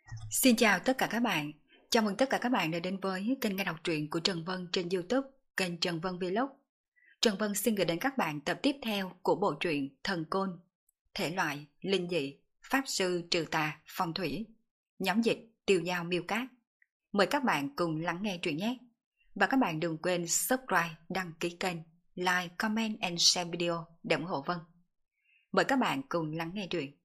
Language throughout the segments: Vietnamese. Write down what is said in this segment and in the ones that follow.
Xin chào tất cả các bạn. Chào mừng tất cả các bạn đã đến với kênh nghe đọc truyện của Trần Vân trên YouTube, kênh Trần Vân Vlog. Trần Vân xin gửi đến các bạn tập tiếp theo của bộ truyện Thần Côn, thể loại linh dị, pháp sư trừ tà, phong thủy, nhóm dịch Tiêu Dao Miêu Cát. Mời các bạn cùng lắng nghe truyện nhé. Và các bạn đừng quên subscribe, đăng ký kênh, like, comment and share video để ủng hộ Vân. Mời các bạn cùng lắng nghe truyện.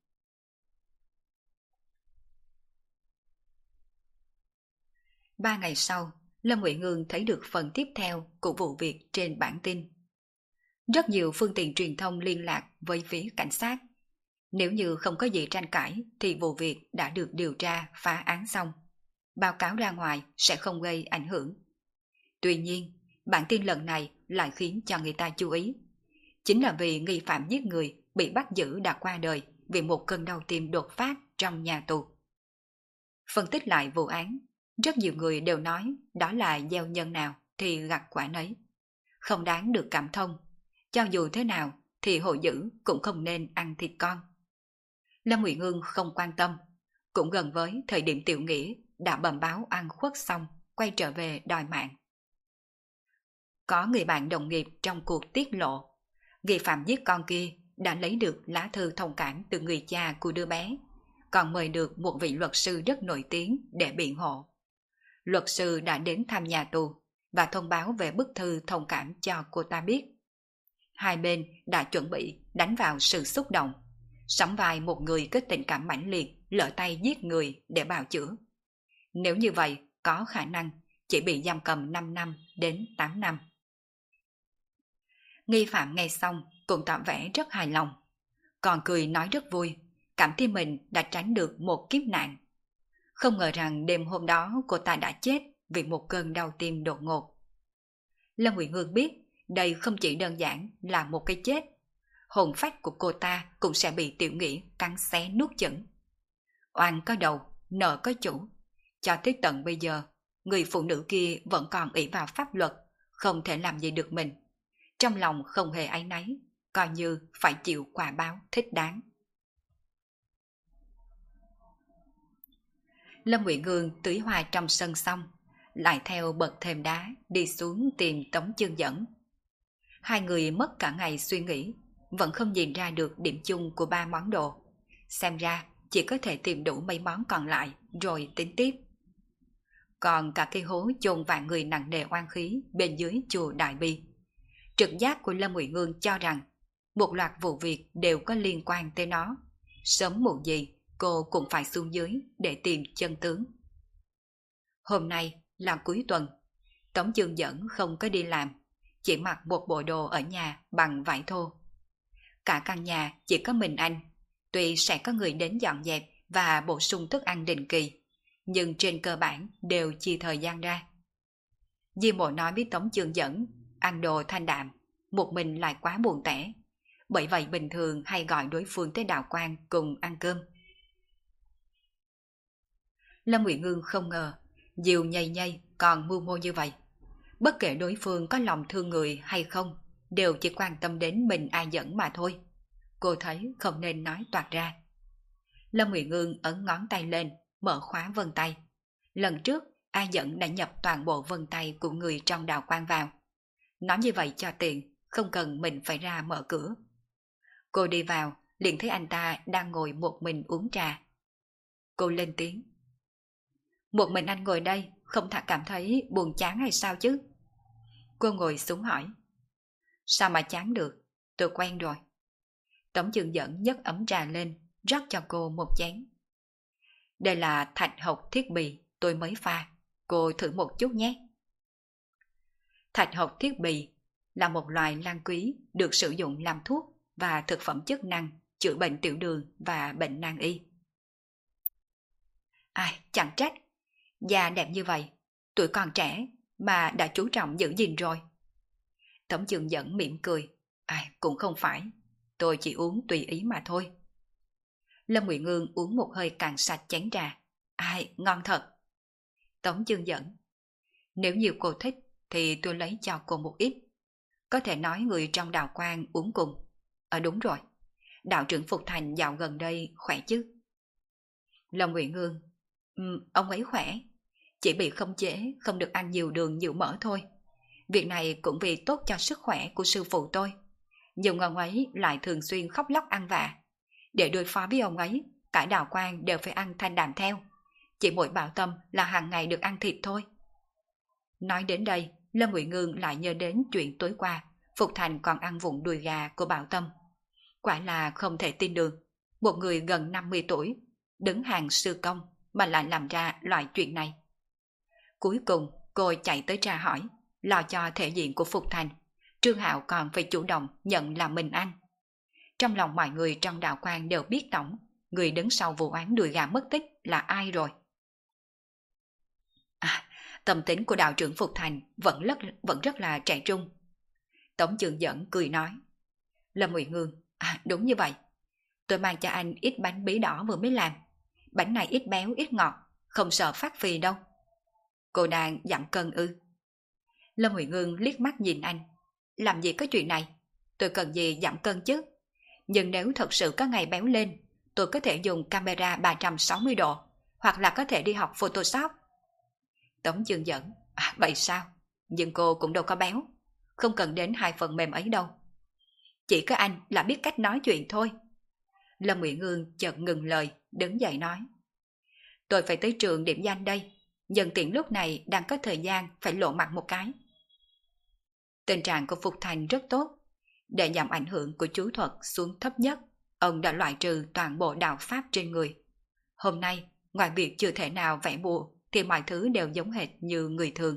3 ngày sau, Lâm Ngụy Ngương thấy được phần tiếp theo của vụ việc trên bản tin. Rất nhiều phương tiện truyền thông liên lạc với phía cảnh sát. Nếu như không có gì tranh cãi thì vụ việc đã được điều tra phá án xong. Báo cáo ra ngoài sẽ không gây ảnh hưởng. Tuy nhiên, bản tin lần này lại khiến cho người ta chú ý. Chính là vì nghi phạm giết người bị bắt giữ đã qua đời vì một cơn đau tim đột phát trong nhà tù. Phân tích lại vụ án, rất nhiều người đều nói đó là gieo nhân nào thì gặt quả nấy. Không đáng được cảm thông. Cho dù thế nào thì hổ dữ cũng không nên ăn thịt con. Lâm Ngụy Ngương không quan tâm. Cũng gần với thời điểm Tiểu Nghĩa đã bẩm báo ăn khuất xong, quay trở về đòi mạng. Có người bạn đồng nghiệp trong cuộc tiết lộ, nghi phạm giết con kia đã lấy được lá thư thông cảm từ người cha của đứa bé, còn mời được một vị luật sư rất nổi tiếng để biện hộ. Luật sư đã đến thăm nhà tù và thông báo về bức thư thông cảm cho cô ta biết. Hai bên đã chuẩn bị đánh vào sự xúc động, sắm vai một người có tình cảm mãnh liệt lỡ tay giết người để bào chữa. Nếu như vậy, có khả năng chỉ bị giam cầm 5 năm đến 8 năm. Nghi phạm nghe xong cũng tỏ vẻ rất hài lòng, còn cười nói rất vui, cảm thấy mình đã tránh được một kiếp nạn. Không ngờ rằng đêm hôm đó cô ta đã chết vì một cơn đau tim đột ngột. Lâm Ngụy Ngương biết đây không chỉ đơn giản là một cái chết. Hồn phách của cô ta cũng sẽ bị Tiểu Nghĩa cắn xé nuốt chửng. Oan có đầu, nợ có chủ. Cho tới tận bây giờ, người phụ nữ kia vẫn còn ỷ vào pháp luật, không thể làm gì được mình. Trong lòng không hề áy náy, coi như phải chịu quả báo thích đáng. Lâm Ngụy Ngương tưới hoa trong sân xong, lại theo bậc thềm đá đi xuống tìm Tống Chương Dẫn. Hai người mất cả ngày suy nghĩ, vẫn không nhìn ra được điểm chung của 3 món đồ. Xem ra chỉ có thể tìm đủ mấy món còn lại rồi tính tiếp. Còn cả cái hố chôn vạn người nặng nề oan khí bên dưới chùa Đại Bi. Trực giác của Lâm Ngụy Ngương cho rằng một loạt vụ việc đều có liên quan tới nó. Sớm muộn gì cô cũng phải xuống dưới để tìm chân tướng. Hôm nay là cuối tuần, Tống Chương Dẫn không có đi làm, chỉ mặc một bộ đồ ở nhà bằng vải thô. Cả căn nhà chỉ có mình anh, tuy sẽ có người đến dọn dẹp và bổ sung thức ăn định kỳ, nhưng trên cơ bản đều chia thời gian ra. Di Mộ nói với Tống Chương Dẫn, ăn đồ thanh đạm, một mình lại quá buồn tẻ, bởi vậy bình thường hay gọi đối phương tới đạo quan cùng ăn cơm. Lâm Ngụy Ngương không ngờ Diều nhây nhây còn mưu mô như vậy. Bất kể đối phương có lòng thương người hay không, đều chỉ quan tâm đến mình ai dẫn mà thôi. Cô thấy không nên nói toạc ra. Lâm Ngụy Ngương ấn ngón tay lên, mở khóa vân tay. Lần trước, ai dẫn đã nhập toàn bộ vân tay của người trong đạo quan vào. Nói như vậy cho tiện, không cần mình phải ra mở cửa. Cô đi vào, liền thấy anh ta đang ngồi một mình uống trà. Cô lên tiếng. Một mình anh ngồi đây, không thà cảm thấy buồn chán hay sao chứ? Cô ngồi xuống hỏi. Sao mà chán được, tôi quen rồi. Tống Chương Dẫn nhấc ấm trà lên, rót cho cô một chén. Đây là thạch học thiết bị tôi mới pha, cô thử một chút nhé. Thạch học thiết bị là một loài lan quý được sử dụng làm thuốc và thực phẩm chức năng chữa bệnh tiểu đường và bệnh nan y. Ai, chẳng trách, da đẹp như vậy, tuổi còn trẻ mà đã chú trọng giữ gìn rồi. Tống Chương Dẫn mỉm cười. Ai, cũng không phải, tôi chỉ uống tùy ý mà thôi. Lâm Ngụy Ngương uống một hơi cạn sạch chén trà. Ai, ngon thật. Tống Chương Dẫn. Nếu như cô thích thì tôi lấy cho cô một ít. Có thể nói người trong đạo quan uống cùng. Đúng rồi, đạo trưởng Phục Thành dạo gần đây khỏe chứ? Lâm Ngụy Ngương. Ông ấy khỏe, chỉ bị khống chế không được ăn nhiều đường nhiều mỡ thôi. Việc này cũng vì tốt cho sức khỏe của sư phụ tôi. Nhưng ông ấy lại thường xuyên khóc lóc ăn vạ. Để đối phó với ông ấy, cả đạo quan đều phải ăn thanh đạm theo. Chỉ mỗi Bảo Tâm là hàng ngày được ăn thịt thôi. Nói đến đây, Lâm Ngụy Ngương lại nhớ đến chuyện tối qua, Phục Thành còn ăn vụng đùi gà của Bảo Tâm. Quả là không thể tin được, một người gần 50 tuổi, đứng hàng sư công mà lại làm ra loại chuyện này. Cuối cùng, cô chạy tới tra hỏi, lo cho thể diện của Phục Thành. Trương Hạo còn phải chủ động nhận là mình ăn. Trong lòng mọi người trong đạo quan đều biết tổng, người đứng sau vụ án đùi gà mất tích là ai rồi. Tâm tính của đạo trưởng Phục Thành vẫn rất là trẻ trung. Tổng trưởng dẫn cười nói. Lâm Ngụy Ngương, đúng như vậy. Tôi mang cho anh ít bánh bí đỏ vừa mới làm. Bánh này ít béo ít ngọt, không sợ phát phì đâu. Cô đang giảm cân ư? Lâm Ngụy Ngương liếc mắt nhìn anh. Làm gì có chuyện này? Tôi cần gì giảm cân chứ? Nhưng nếu thật sự có ngày béo lên, tôi có thể dùng camera 360 độ, hoặc là có thể đi học Photoshop. Tống Dương dẫn, vậy sao? Nhưng cô cũng đâu có béo, không cần đến 2 phần mềm ấy đâu. Chỉ có anh là biết cách nói chuyện thôi. Lâm Ngụy Ngương chợt ngừng lời, đứng dậy nói. Tôi phải tới trường điểm danh đây, nhân tiện lúc này đang có thời gian phải lộ mặt một cái. Tình trạng của Phục Thành rất tốt. Để giảm ảnh hưởng của chú thuật xuống thấp nhất, ông đã loại trừ toàn bộ đạo pháp trên người. Hôm nay, ngoài việc chưa thể nào vẽ bùa, thì mọi thứ đều giống hệt như người thường.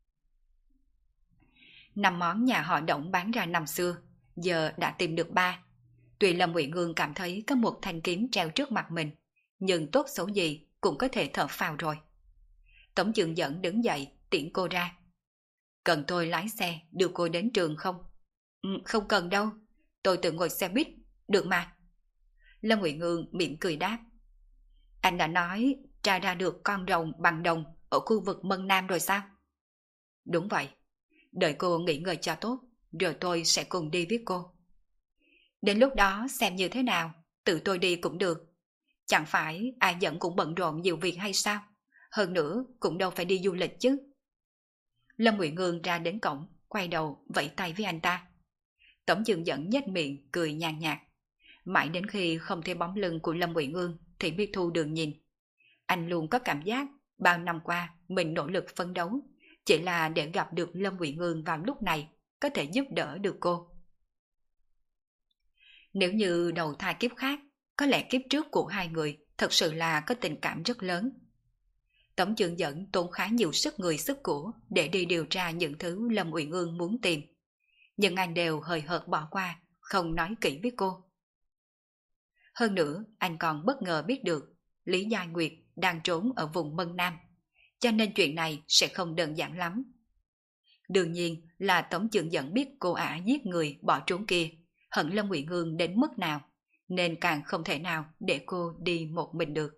5 món nhà họ Đổng bán ra năm xưa, giờ đã tìm được 3. Tuy Lâm Ngụy Ngương cảm thấy có một thanh kiếm treo trước mặt mình, nhưng tốt xấu gì cũng có thể thở phào rồi. Tổng trưởng dẫn đứng dậy tiễn cô ra. Cần tôi lái xe đưa cô đến trường không? Không cần đâu, tôi tự ngồi xe buýt, được mà. Lâm Ngụy Ngương mỉm cười đáp. Anh đã nói tra ra được con rồng bằng đồng ở khu vực Mân Nam rồi sao? Đúng vậy, đợi cô nghỉ ngơi cho tốt, rồi tôi sẽ cùng đi với cô. Đến lúc đó xem như thế nào, tự tôi đi cũng được. Chẳng phải ai dẫn cũng bận rộn nhiều việc hay sao? Hơn nữa cũng đâu phải đi du lịch chứ. Lâm Ngụy Ngương ra đến cổng, quay đầu vẫy tay với anh ta. Tổng trưởng dẫn nhếch miệng cười nhàn nhạt. Mãi đến khi không thấy bóng lưng của Lâm Ngụy Ngương thì biết thu đường nhìn. Anh luôn có cảm giác bao năm qua mình nỗ lực phấn đấu, chỉ là để gặp được Lâm Ngụy Ngương vào lúc này có thể giúp đỡ được cô. Nếu như đầu thai kiếp khác, có lẽ kiếp trước của hai người thật sự là có tình cảm rất lớn. Tổng trưởng dẫn tốn khá nhiều sức người sức của để đi điều tra những thứ Lâm Ngụy Ngương muốn tìm. Nhưng anh đều hời hợt bỏ qua, không nói kỹ với cô. Hơn nữa, anh còn bất ngờ biết được Lý Gia Nguyệt đang trốn ở vùng Mân Nam, cho nên chuyện này sẽ không đơn giản lắm. Đương nhiên là tổng trưởng dẫn biết cô ả giết người bỏ trốn kia, hận Lâm Ngụy Ngương đến mức nào, nên càng không thể nào để cô đi một mình được.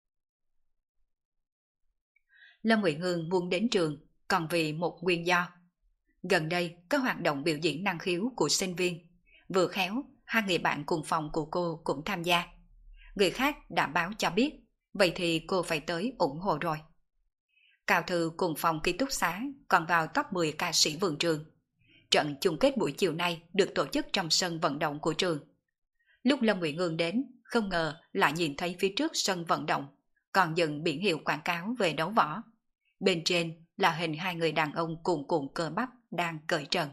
Lâm Ngụy Ngương muốn đến trường còn vì một nguyên do. Gần đây có hoạt động biểu diễn năng khiếu của sinh viên, vừa khéo 2 người bạn cùng phòng của cô cũng tham gia. Người khác đã báo cho biết, vậy thì cô phải tới ủng hộ rồi. Cao Thư cùng phòng ký túc xá còn vào top 10 ca sĩ vườn trường. Trận chung kết buổi chiều nay được tổ chức trong sân vận động của trường. Lúc Lâm Ngụy Ngương đến, không ngờ lại nhìn thấy phía trước sân vận động còn dựng biển hiệu quảng cáo về đấu võ. Bên trên là hình 2 người đàn ông cuồn cuộn cơ bắp đang cởi trần.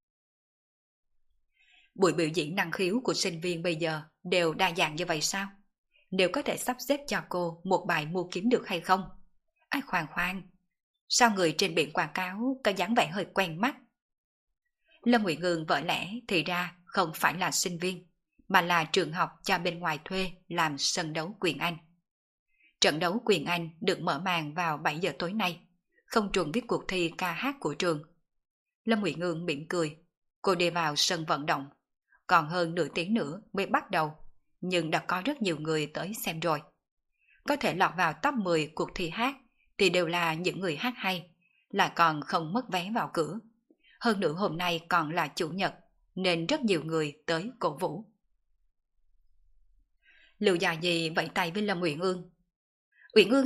Buổi biểu diễn năng khiếu của sinh viên bây giờ đều đa dạng như vậy sao? Nếu có thể sắp xếp cho cô một bài mua kiếm được hay không? Ai khoan, sao người trên biển quảng cáo có dáng vẻ hơi quen mắt? Lâm Ngụy Ngương vợ lẽ thì ra không phải là sinh viên, mà là trường học cho bên ngoài thuê làm sân đấu quyền Anh. Trận đấu quyền Anh được mở màn vào 7 giờ tối nay, không trùng với cuộc thi ca hát của trường. Lâm Ngụy Ngương mỉm cười, cô đi vào sân vận động. Còn hơn nửa tiếng nữa mới bắt đầu, nhưng đã có rất nhiều người tới xem rồi. Có thể lọt vào top 10 cuộc thi hát thì đều là những người hát hay, lại còn không mất vé vào cửa. Hơn nữa hôm nay còn là chủ nhật, nên rất nhiều người tới cổ vũ. Lưu Gia Nhi vẫy tay với Lâm Uyển Ương. Uyển Ương à,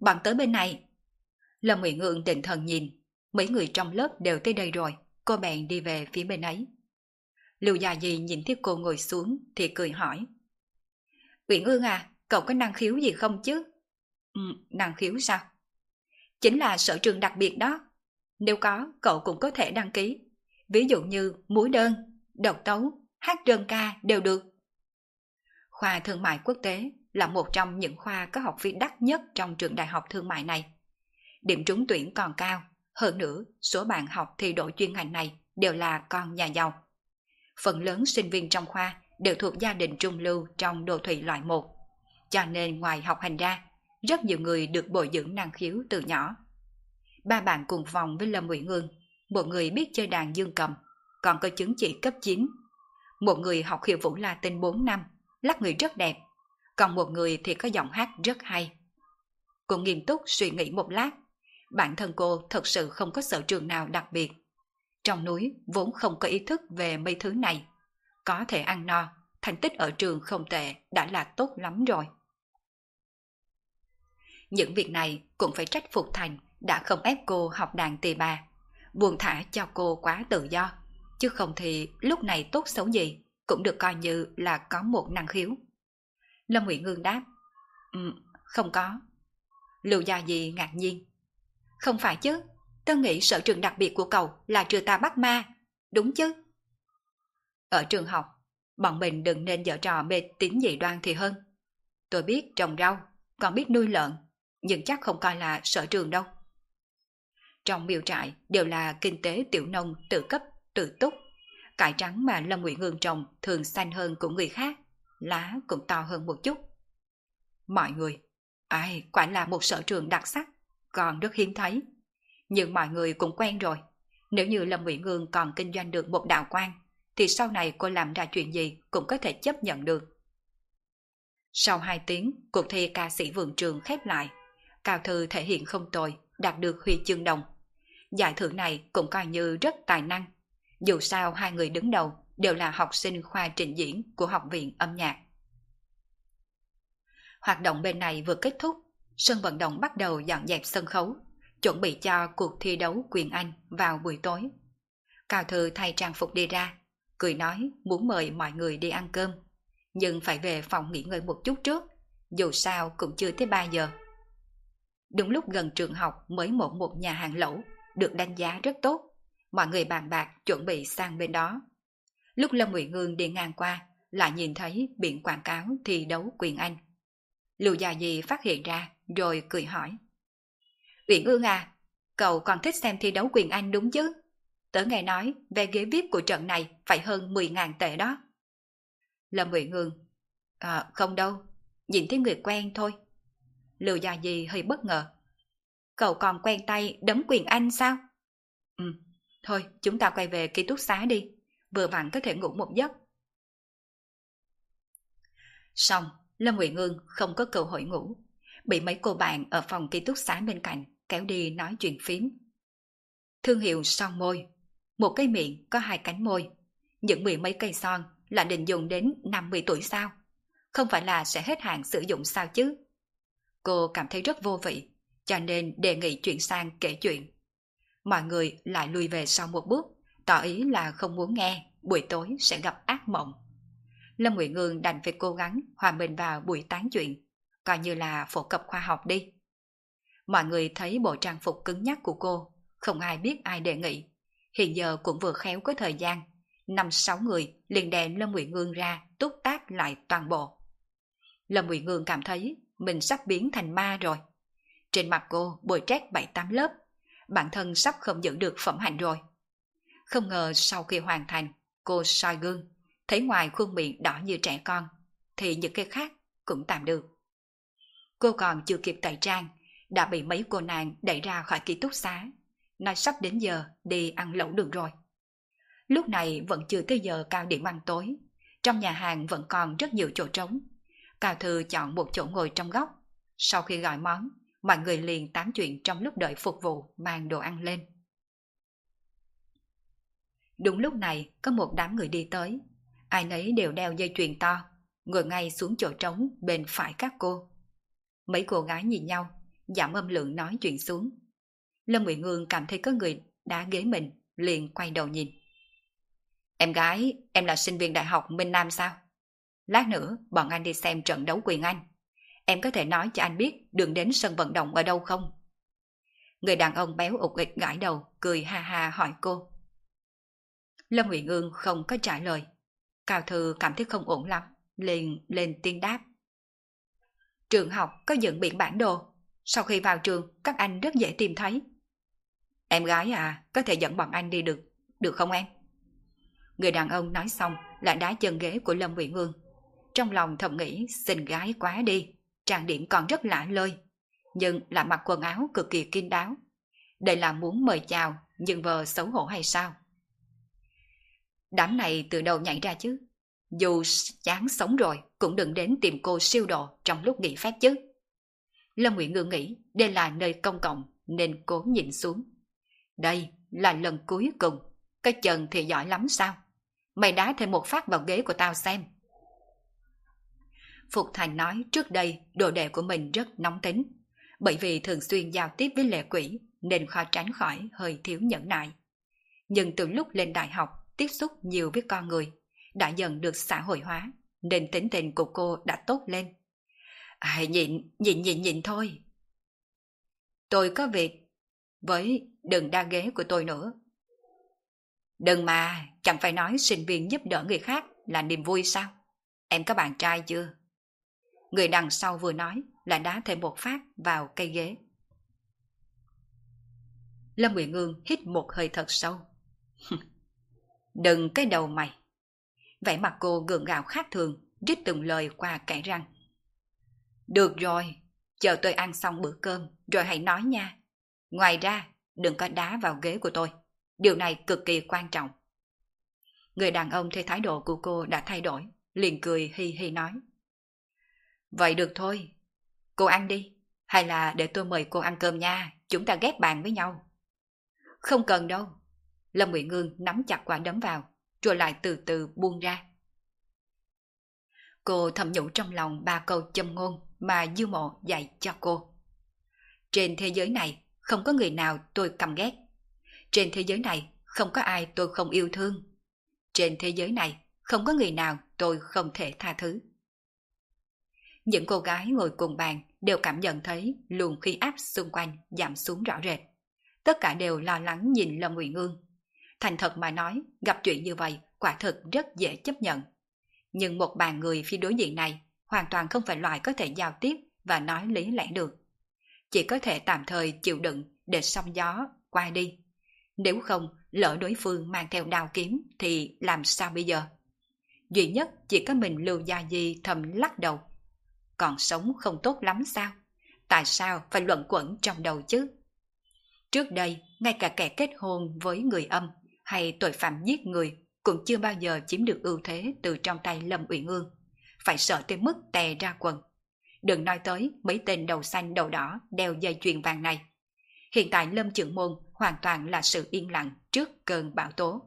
bọn tới bên này. Lâm Uyển Ương định thần nhìn, mấy người trong lớp đều tới đây rồi, cô bèn đi về phía bên ấy. Lưu Gia Di nhìn thấy cô ngồi xuống thì cười hỏi. Uyển Ương à, cậu có năng khiếu gì không chứ? Năng khiếu sao? Chính là sở trường đặc biệt đó. Nếu có, cậu cũng có thể đăng ký. Ví dụ như múa đơn, độc tấu, hát đơn ca đều được. Khoa Thương mại Quốc tế là một trong những khoa có học phí đắt nhất trong trường đại học thương mại này. Điểm trúng tuyển còn cao, hơn nữa số bạn học thi đỗ chuyên ngành này đều là con nhà giàu. Phần lớn sinh viên trong khoa đều thuộc gia đình trung lưu trong đô thị loại 1. Cho nên ngoài học hành ra, rất nhiều người được bồi dưỡng năng khiếu từ nhỏ. Ba bạn cùng phòng với Lâm Uyển Ương, một người biết chơi đàn dương cầm, còn có chứng chỉ cấp 9. Một người học khiêu vũ Latin 4 năm, lắc người rất đẹp, còn một người thì có giọng hát rất hay. Cô nghiêm túc suy nghĩ một lát, bản thân cô thật sự không có sở trường nào đặc biệt. Trong núi vốn không có ý thức về mấy thứ này, có thể ăn no, thành tích ở trường không tệ đã là tốt lắm rồi. Những việc này cũng phải trách Phục Thành đã không ép cô học đàn tỳ bà, buông thả cho cô quá tự do, chứ không thì lúc này tốt xấu gì cũng được coi như là có một năng khiếu. Lâm Uyển Ương đáp, không có. Lưu Gia Di ngạc nhiên, không phải chứ, tớ nghĩ sở trường đặc biệt của cậu là trừ tà bắt ma, đúng chứ? Ở trường học, bọn mình đừng nên giở trò mê tín dị đoan thì hơn. Tôi biết trồng rau, còn biết nuôi lợn, nhưng chắc không coi là sở trường đâu. Trong miêu trại đều là kinh tế tiểu nông tự cấp, tự túc. Cải trắng mà Lâm Uyển Ương trồng thường xanh hơn của người khác, lá cũng to hơn một chút. Mọi người, ai quả là một sở trường đặc sắc, còn rất hiếm thấy. Nhưng mọi người cũng quen rồi. Nếu như Lâm Uyển Ương còn kinh doanh được một đạo quan, thì sau này cô làm ra chuyện gì cũng có thể chấp nhận được. Sau 2 tiếng, cuộc thi ca sĩ vườn trường khép lại. Cao Thư thể hiện không tồi, đạt được huy chương đồng. Giải thưởng này cũng coi như rất tài năng. Dù sao hai người đứng đầu đều là học sinh khoa trình diễn của Học viện âm nhạc. Hoạt động bên này vừa kết thúc, sân vận động bắt đầu dọn dẹp sân khấu, chuẩn bị cho cuộc thi đấu quyền Anh vào buổi tối. Cao Thư thay trang phục đi ra, cười nói muốn mời mọi người đi ăn cơm, nhưng phải về phòng nghỉ ngơi một chút trước, dù sao cũng chưa tới 3 giờ. Đúng lúc gần trường học mới mở một nhà hàng lẩu, được đánh giá rất tốt, mọi người bàn bạc chuẩn bị sang bên đó. Lúc Lâm Uyển Ương đi ngang qua, lại nhìn thấy biển quảng cáo thi đấu quyền Anh. Lưu Gia Di phát hiện ra, rồi cười hỏi. Uyển Ương à, cậu còn thích xem thi đấu quyền Anh đúng chứ? Tớ nghe nói vé ghế VIP của trận này phải hơn 10.000 tệ đó. Lâm Uyển Ương, không đâu, nhìn thấy người quen thôi. Lưu Gia Di hơi bất ngờ. Cậu còn quen tay đấm quyền Anh sao? Thôi chúng ta quay về ký túc xá đi, vừa vặn có thể ngủ một giấc. Xong, Lâm Uyển Ương không có cơ hội ngủ, bị mấy cô bạn ở phòng ký túc xá bên cạnh kéo đi nói chuyện phím. Thương hiệu son môi, một cái miệng có 2 cánh môi, những 10 mấy cây son là định dùng đến 50 tuổi sao? Không phải là sẽ hết hạn sử dụng sao chứ? Cô cảm thấy rất vô vị, cho nên đề nghị chuyển sang kể chuyện. Mọi người lại lùi về sau một bước, tỏ ý là không muốn nghe, buổi tối sẽ gặp ác mộng. Lâm Uyển Ương đành phải cố gắng hòa mình vào buổi tán chuyện, coi như là phổ cập khoa học đi. Mọi người thấy bộ trang phục cứng nhắc của cô, không ai biết ai đề nghị. Hiện giờ cũng vừa khéo có thời gian, 5-6 người liền đè Lâm Uyển Ương ra túc tác lại toàn bộ. Lâm Uyển Ương cảm thấy mình sắp biến thành ma rồi. Trên mặt cô bôi trét 7-8 lớp, bản thân sắp không giữ được phẩm hạnh rồi. Không ngờ sau khi hoàn thành, cô soi gương, thấy ngoài khuôn miệng đỏ như trẻ con, thì những cái khác cũng tạm được. Cô còn chưa kịp tẩy trang, đã bị mấy cô nàng đẩy ra khỏi ký túc xá, nói sắp đến giờ đi ăn lẩu được rồi. Lúc này vẫn chưa tới giờ cao điểm ăn tối, trong nhà hàng vẫn còn rất nhiều chỗ trống. Cao Thư chọn một chỗ ngồi trong góc. Sau khi gọi món, mọi người liền tám chuyện trong lúc đợi phục vụ mang đồ ăn lên. Đúng lúc này có một đám người đi tới, ai nấy đều đeo dây chuyền to, ngồi ngay xuống chỗ trống bên phải các cô. Mấy cô gái nhìn nhau, giảm âm lượng nói chuyện xuống. Lâm Nguyệt Ngương cảm thấy có người đá ghế mình, liền quay đầu nhìn. Em gái, em là sinh viên đại học Minh Nam sao? Lát nữa bọn anh đi xem trận đấu quyền Anh. Em có thể nói cho anh biết đường đến sân vận động ở đâu không? Người đàn ông béo ục ịch gãi đầu, cười ha ha hỏi cô. Lâm Nguyệt Ngương không có trả lời. Cao Thư cảm thấy không ổn lắm, liền lên tiếng đáp. Trường học có dựng biển bản đồ. Sau khi vào trường, các anh rất dễ tìm thấy. Em gái à, có thể dẫn bọn anh đi được không em? Người đàn ông nói xong là đá chân ghế của Lâm Nguyệt Ngương. Trong lòng thầm nghĩ xinh gái quá đi, trang điểm còn rất lạ lơi, nhưng là mặc quần áo cực kỳ kín đáo. Đây là muốn mời chào, nhưng vờ xấu hổ hay sao? Đám này từ đâu nhảy ra chứ? Dù chán sống rồi, cũng đừng đến tìm cô siêu độ trong lúc nghỉ phép chứ. Lâm Nguyệt Ngương nghĩ đây là nơi công cộng nên cố nhìn xuống. Đây là lần cuối cùng, cái chân thì giỏi lắm sao? Mày đá thêm một phát vào ghế của tao xem. Phục Thành nói trước đây đồ đệ của mình rất nóng tính, bởi vì thường xuyên giao tiếp với lệ quỷ nên khó tránh khỏi hơi thiếu nhẫn nại. Nhưng từ lúc lên đại học tiếp xúc nhiều với con người, đã dần được xã hội hóa, nên tính tình của cô đã tốt lên. Nhịn thôi. Tôi có việc, với đừng đa ghế của tôi nữa. Đừng mà, chẳng phải nói sinh viên giúp đỡ người khác là niềm vui sao? Em có bạn trai chưa? Người đằng sau vừa nói là đá thêm một phát vào cây ghế. Lâm Nguyệt Ngương hít một hơi thật sâu. Đừng cái đầu mày. Vẻ mặt cô gượng gạo khác thường, rít từng lời qua kẽ răng. Được rồi, chờ tôi ăn xong bữa cơm rồi hãy nói nha. Ngoài ra, đừng có đá vào ghế của tôi. Điều này cực kỳ quan trọng. Người đàn ông thấy thái độ của cô đã thay đổi, liền cười hi hi nói. Vậy được thôi, cô ăn đi, hay là để tôi mời cô ăn cơm nha, chúng ta ghép bàn với nhau. Không cần đâu. Lâm Nguyệt Ngương nắm chặt quả đấm vào, rồi lại từ từ buông ra. Cô thầm nhủ trong lòng 3 câu châm ngôn mà Dư Mộ dạy cho cô. Trên thế giới này không có người nào tôi căm ghét. Trên thế giới này không có ai tôi không yêu thương. Trên thế giới này không có người nào tôi không thể tha thứ. Những cô gái ngồi cùng bàn đều cảm nhận thấy luồng khí áp xung quanh giảm xuống rõ rệt. Tất cả đều lo lắng nhìn Lâm Nguyệt Ngương. Thành thật mà nói, gặp chuyện như vậy quả thực rất dễ chấp nhận. Nhưng một bàn người phía đối diện này hoàn toàn không phải loại có thể giao tiếp và nói lý lẽ được. Chỉ có thể tạm thời chịu đựng để sóng gió qua đi. Nếu không, lỡ đối phương mang theo đao kiếm thì làm sao bây giờ? Duy nhất chỉ có mình Lưu Gia Di thầm lắc đầu. Còn sống không tốt lắm sao? Tại sao phải luẩn quẩn trong đầu chứ? Trước đây, ngay cả kẻ kết hôn với người âm hay tội phạm giết người cũng chưa bao giờ chiếm được ưu thế từ trong tay Lâm Uyển Ương. Phải sợ tới mức tè ra quần. Đừng nói tới mấy tên đầu xanh đầu đỏ đeo dây chuyền vàng này. Hiện tại Lâm Chưởng Môn hoàn toàn là sự yên lặng trước cơn bão tố.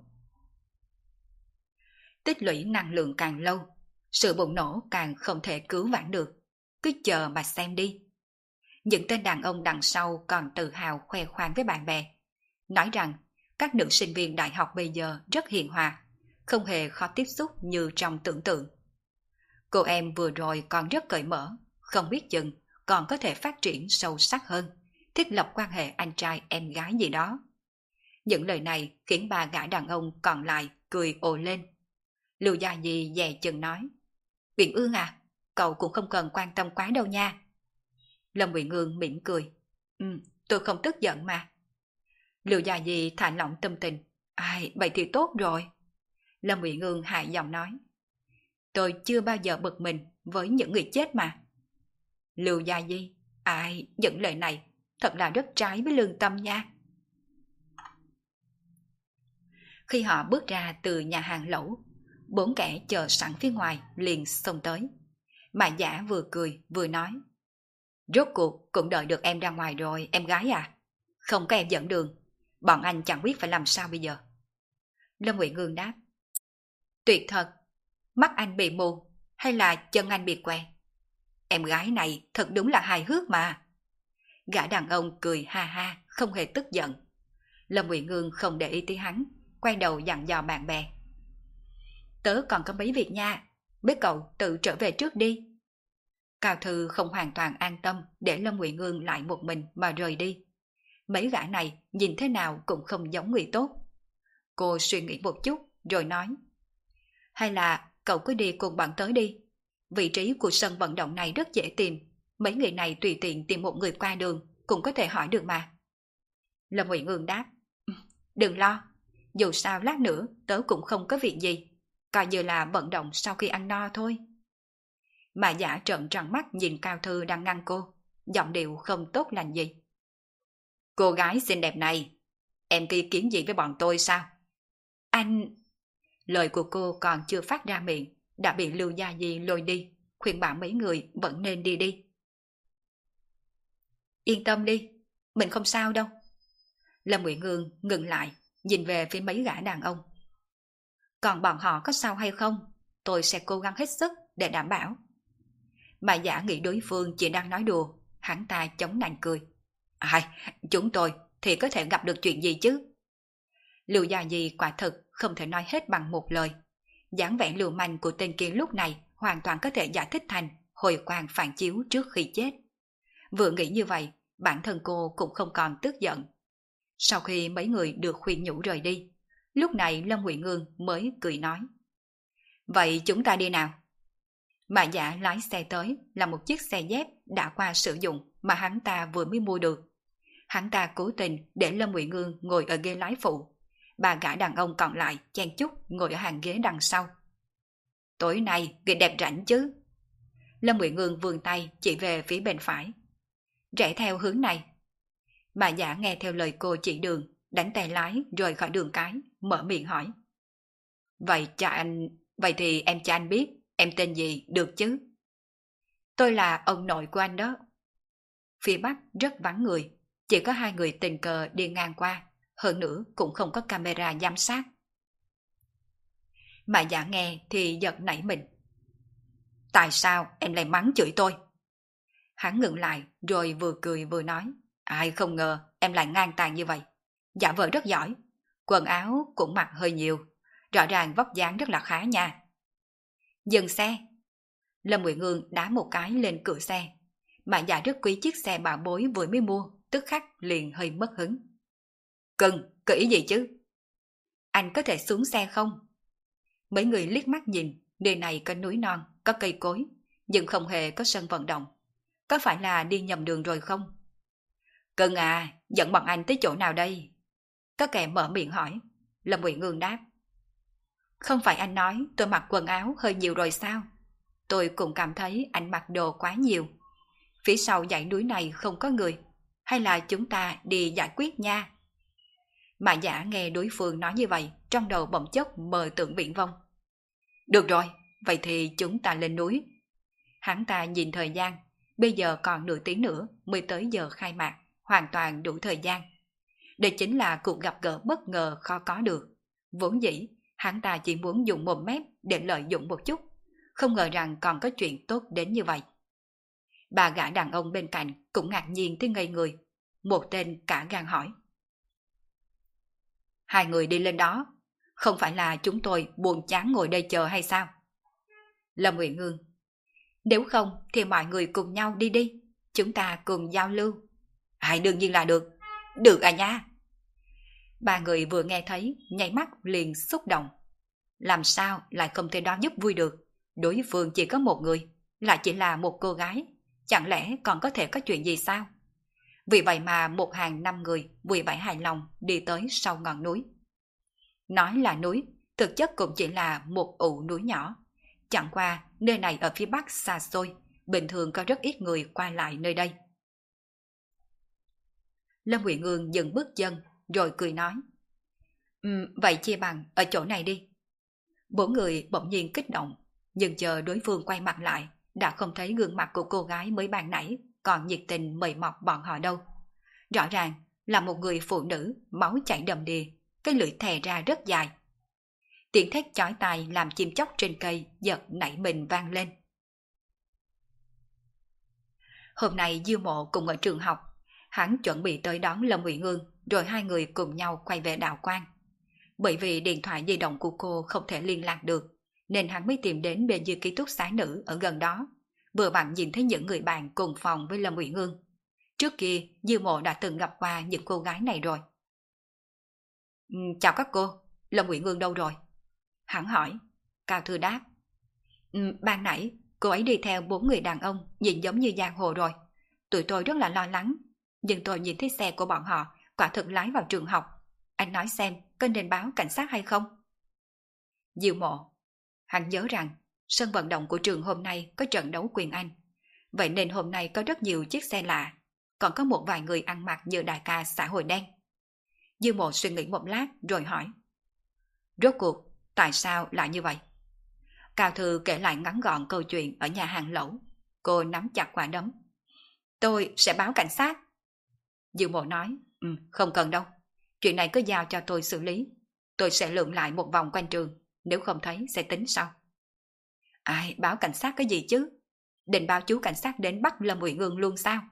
Tích lũy năng lượng càng lâu, sự bùng nổ càng không thể cứu vãn được. Cứ chờ mà xem đi. Những tên đàn ông đằng sau còn tự hào khoe khoang với bạn bè. Nói rằng các nữ sinh viên đại học bây giờ rất hiền hòa, không hề khó tiếp xúc như trong tưởng tượng. Cô em vừa rồi còn rất cởi mở, không biết chừng còn có thể phát triển sâu sắc hơn, thiết lập quan hệ anh trai em gái gì đó. Những lời này khiến ba gã đàn ông còn lại cười ồ lên. Lưu Gia Di dè chừng nói, Uyển Ương à, cậu cũng không cần quan tâm quá đâu nha. Lâm Uyển Ương mỉm cười, tôi không tức giận mà. Lưu Gia Di thả lỏng tâm tình, ai, vậy thì tốt rồi. Lâm Uyển Ương hạ giọng nói, tôi chưa bao giờ bực mình với những người chết mà. Lưu Gia Di, ai, những lời này thật là rất trái với lương tâm nha. Khi họ bước ra từ nhà hàng lẩu, 4 kẻ chờ sẵn phía ngoài liền xông tới. Mà Giả vừa cười vừa nói, rốt cuộc cũng đợi được em ra ngoài rồi em gái à. Không có em dẫn đường, bọn anh chẳng biết phải làm sao bây giờ. Lâm Uyển Ương đáp, tuyệt thật, mắt anh bị mù hay là chân anh bị què? Em gái này thật đúng là hài hước mà. Gã đàn ông cười ha ha, không hề tức giận. Lâm Uyển Ngương không để ý tới hắn, quay đầu dặn dò bạn bè. Tớ còn có mấy việc nha, mấy cậu tự trở về trước đi. Cao Thư không hoàn toàn an tâm để Lâm Uyển Ngương lại một mình mà rời đi. Mấy gã này nhìn thế nào cũng không giống người tốt. Cô suy nghĩ một chút rồi nói. Hay là cậu cứ đi cùng bọn tớ đi. Vị trí của sân vận động này rất dễ tìm. Mấy người này tùy tiện tìm một người qua đường cũng có thể hỏi được mà. Lâm Uyển Ngương đáp. Đừng lo, dù sao lát nữa tớ cũng không có việc gì. Coi như là vận động sau khi ăn no thôi. Mà Giả trợn tròn mắt nhìn Cao Thư đang ngăn cô, giọng điệu không tốt lành gì. Cô gái xinh đẹp này, em có ý kiến gì với bọn tôi sao? Anh... Lời của cô còn chưa phát ra miệng, đã bị Lưu Gia Di lôi đi, khuyên bảo mấy người vẫn nên đi đi. Yên tâm đi, mình không sao đâu. Lâm Uyển Ngương ngừng lại, nhìn về phía mấy gã đàn ông. Còn bọn họ có sao hay không, tôi sẽ cố gắng hết sức để đảm bảo. Mà Giả nghĩ đối phương chỉ đang nói đùa, hắn ta chống nạnh cười. Chúng tôi thì có thể gặp được chuyện gì chứ? Lưu Gia Di quả thực không thể nói hết bằng một lời. Dáng vẻ lưu manh của tên kia lúc này hoàn toàn có thể giải thích thành hồi quang phản chiếu trước khi chết. Vừa nghĩ như vậy, bản thân cô cũng không còn tức giận. Sau khi mấy người được khuyên nhủ rời đi, lúc này Lâm Uyển Ngương mới cười nói. Vậy chúng ta đi nào? Mà Giả lái xe tới là một chiếc xe dép đã qua sử dụng mà hắn ta vừa mới mua được. Hắn ta cố tình để Lâm Uyển Ngương ngồi ở ghế lái phụ. Ba gã đàn ông còn lại chen chúc ngồi ở hàng ghế đằng sau. Tối nay người đẹp rảnh chứ? Lâm Uyển Ngương vươn tay chỉ về phía bên phải. Rẽ theo hướng này. Bà Giả nghe theo lời cô chỉ đường, đánh tay lái rời khỏi đường cái, mở miệng hỏi. Vậy thì em cho anh biết em tên gì được chứ? Tôi là ông nội của anh đó. Phía Bắc rất vắng người, chỉ có 2 người tình cờ đi ngang qua, hơn nữa cũng không có camera giám sát. Mà Giả nghe thì giật nảy mình. Tại sao em lại mắng chửi tôi? Hắn ngừng lại rồi vừa cười vừa nói. Ai không ngờ em lại ngang tàn như vậy. Giả vờ rất giỏi, quần áo cũng mặc hơi nhiều, rõ ràng vóc dáng rất là khá nha. Dừng xe. Lâm Uyển Ngương đá một cái lên cửa xe. Mà Giả rất quý chiếc xe bảo bối vừa mới mua, tức khắc liền hơi mất hứng. Cưng, có ý gì chứ? Anh có thể xuống xe không? Mấy người liếc mắt nhìn, nơi này có núi non, có cây cối, nhưng không hề có sân vận động. Có phải là đi nhầm đường rồi không? Cưng à, dẫn bọn anh tới chỗ nào đây? Có kẻ mở miệng hỏi. Lâm Uyển Ngương đáp. Không phải anh nói tôi mặc quần áo hơi nhiều rồi sao? Tôi cũng cảm thấy anh mặc đồ quá nhiều. Phía sau dãy núi này không có người, hay là chúng ta đi giải quyết nha? Mà Giả nghe đối phương nói như vậy, trong đầu bỗng chốc mơ tưởng viễn vông. Được rồi, vậy thì chúng ta lên núi. Hắn ta nhìn thời gian, bây giờ còn nửa tiếng nữa mới tới giờ khai mạc, hoàn toàn đủ thời gian. Đây chính là cuộc gặp gỡ bất ngờ khó có được. Vốn dĩ, hắn ta chỉ muốn dùng mồm mép để lợi dụng một chút, không ngờ rằng còn có chuyện tốt đến như vậy. Ba gã đàn ông bên cạnh cũng ngạc nhiên tới ngây người. Một tên cả gan hỏi. 2 người đi lên đó, không phải là chúng tôi buồn chán ngồi đây chờ hay sao? Lâm Uyển Ngương. Nếu không thì mọi người cùng nhau đi đi, chúng ta cùng giao lưu. Đương nhiên là được. Được à nha. 3 người vừa nghe thấy, nháy mắt liền xúc động. Làm sao lại không thể đo giúp vui được? Đối phương chỉ có một người, lại chỉ là một cô gái, chẳng lẽ còn có thể có chuyện gì sao? Vì vậy mà một hàng 5 người vui vẻ hài lòng đi tới sau ngọn núi. Nói là núi, thực chất cũng chỉ là một ụ núi nhỏ. Chẳng qua nơi này ở phía Bắc xa xôi, bình thường có rất ít người qua lại nơi đây. Lâm Uyển Ngương dừng bước chân rồi cười nói. Vậy chia bằng ở chỗ này đi. 4 người bỗng nhiên kích động, nhưng chờ đối phương quay mặt lại, đã không thấy gương mặt của cô gái mới ban nãy còn nhiệt tình mời mọc bọn họ đâu. Rõ ràng là một người phụ nữ máu chảy đầm đìa, cái lưỡi thè ra rất dài. Tiếng thét chói tai làm chim chóc trên cây giật nảy mình vang lên. Hôm nay Diêu Mộ cùng ở trường học, Hắn chuẩn bị tới đón Lâm Uyển Ương, rồi hai người cùng nhau quay về đạo quan. Bởi vì điện thoại di động của cô không thể liên lạc được, nên hắn mới tìm đến bên dưới ký túc xá nữ ở gần đó. Vừa vặn nhìn thấy những người bạn cùng phòng với Lâm Uyển Ương. Trước kia, Dư Mộ đã từng gặp qua những cô gái này rồi. Chào các cô, Lâm Uyển Ương đâu rồi? Hắn hỏi. Cao Thư đáp. Ban nãy, cô ấy đi theo 4 người đàn ông, nhìn giống như giang hồ rồi. Tụi tôi rất là lo lắng, nhưng tôi nhìn thấy xe của bọn họ quả thực lái vào trường học. Anh nói xem, có nên báo cảnh sát hay không? Diêu Mộ. Hắn nhớ rằng, sân vận động của trường hôm nay có trận đấu quyền Anh. Vậy nên hôm nay có rất nhiều chiếc xe lạ, còn có một vài người ăn mặc như đại ca xã hội đen. Diêu Mộ suy nghĩ một lát rồi hỏi. Rốt cuộc, tại sao lại như vậy? Cao Thư kể lại ngắn gọn câu chuyện ở nhà hàng lẩu. Cô nắm chặt quả đấm. Tôi sẽ báo cảnh sát. Diêu Mộ nói. Không cần đâu. Chuyện này cứ giao cho tôi xử lý. Tôi sẽ lượn lại một vòng quanh trường. Nếu không thấy sẽ tính sau. Ai báo cảnh sát cái gì chứ? Định báo chú cảnh sát đến bắt Lâm Uyển Ương luôn sao?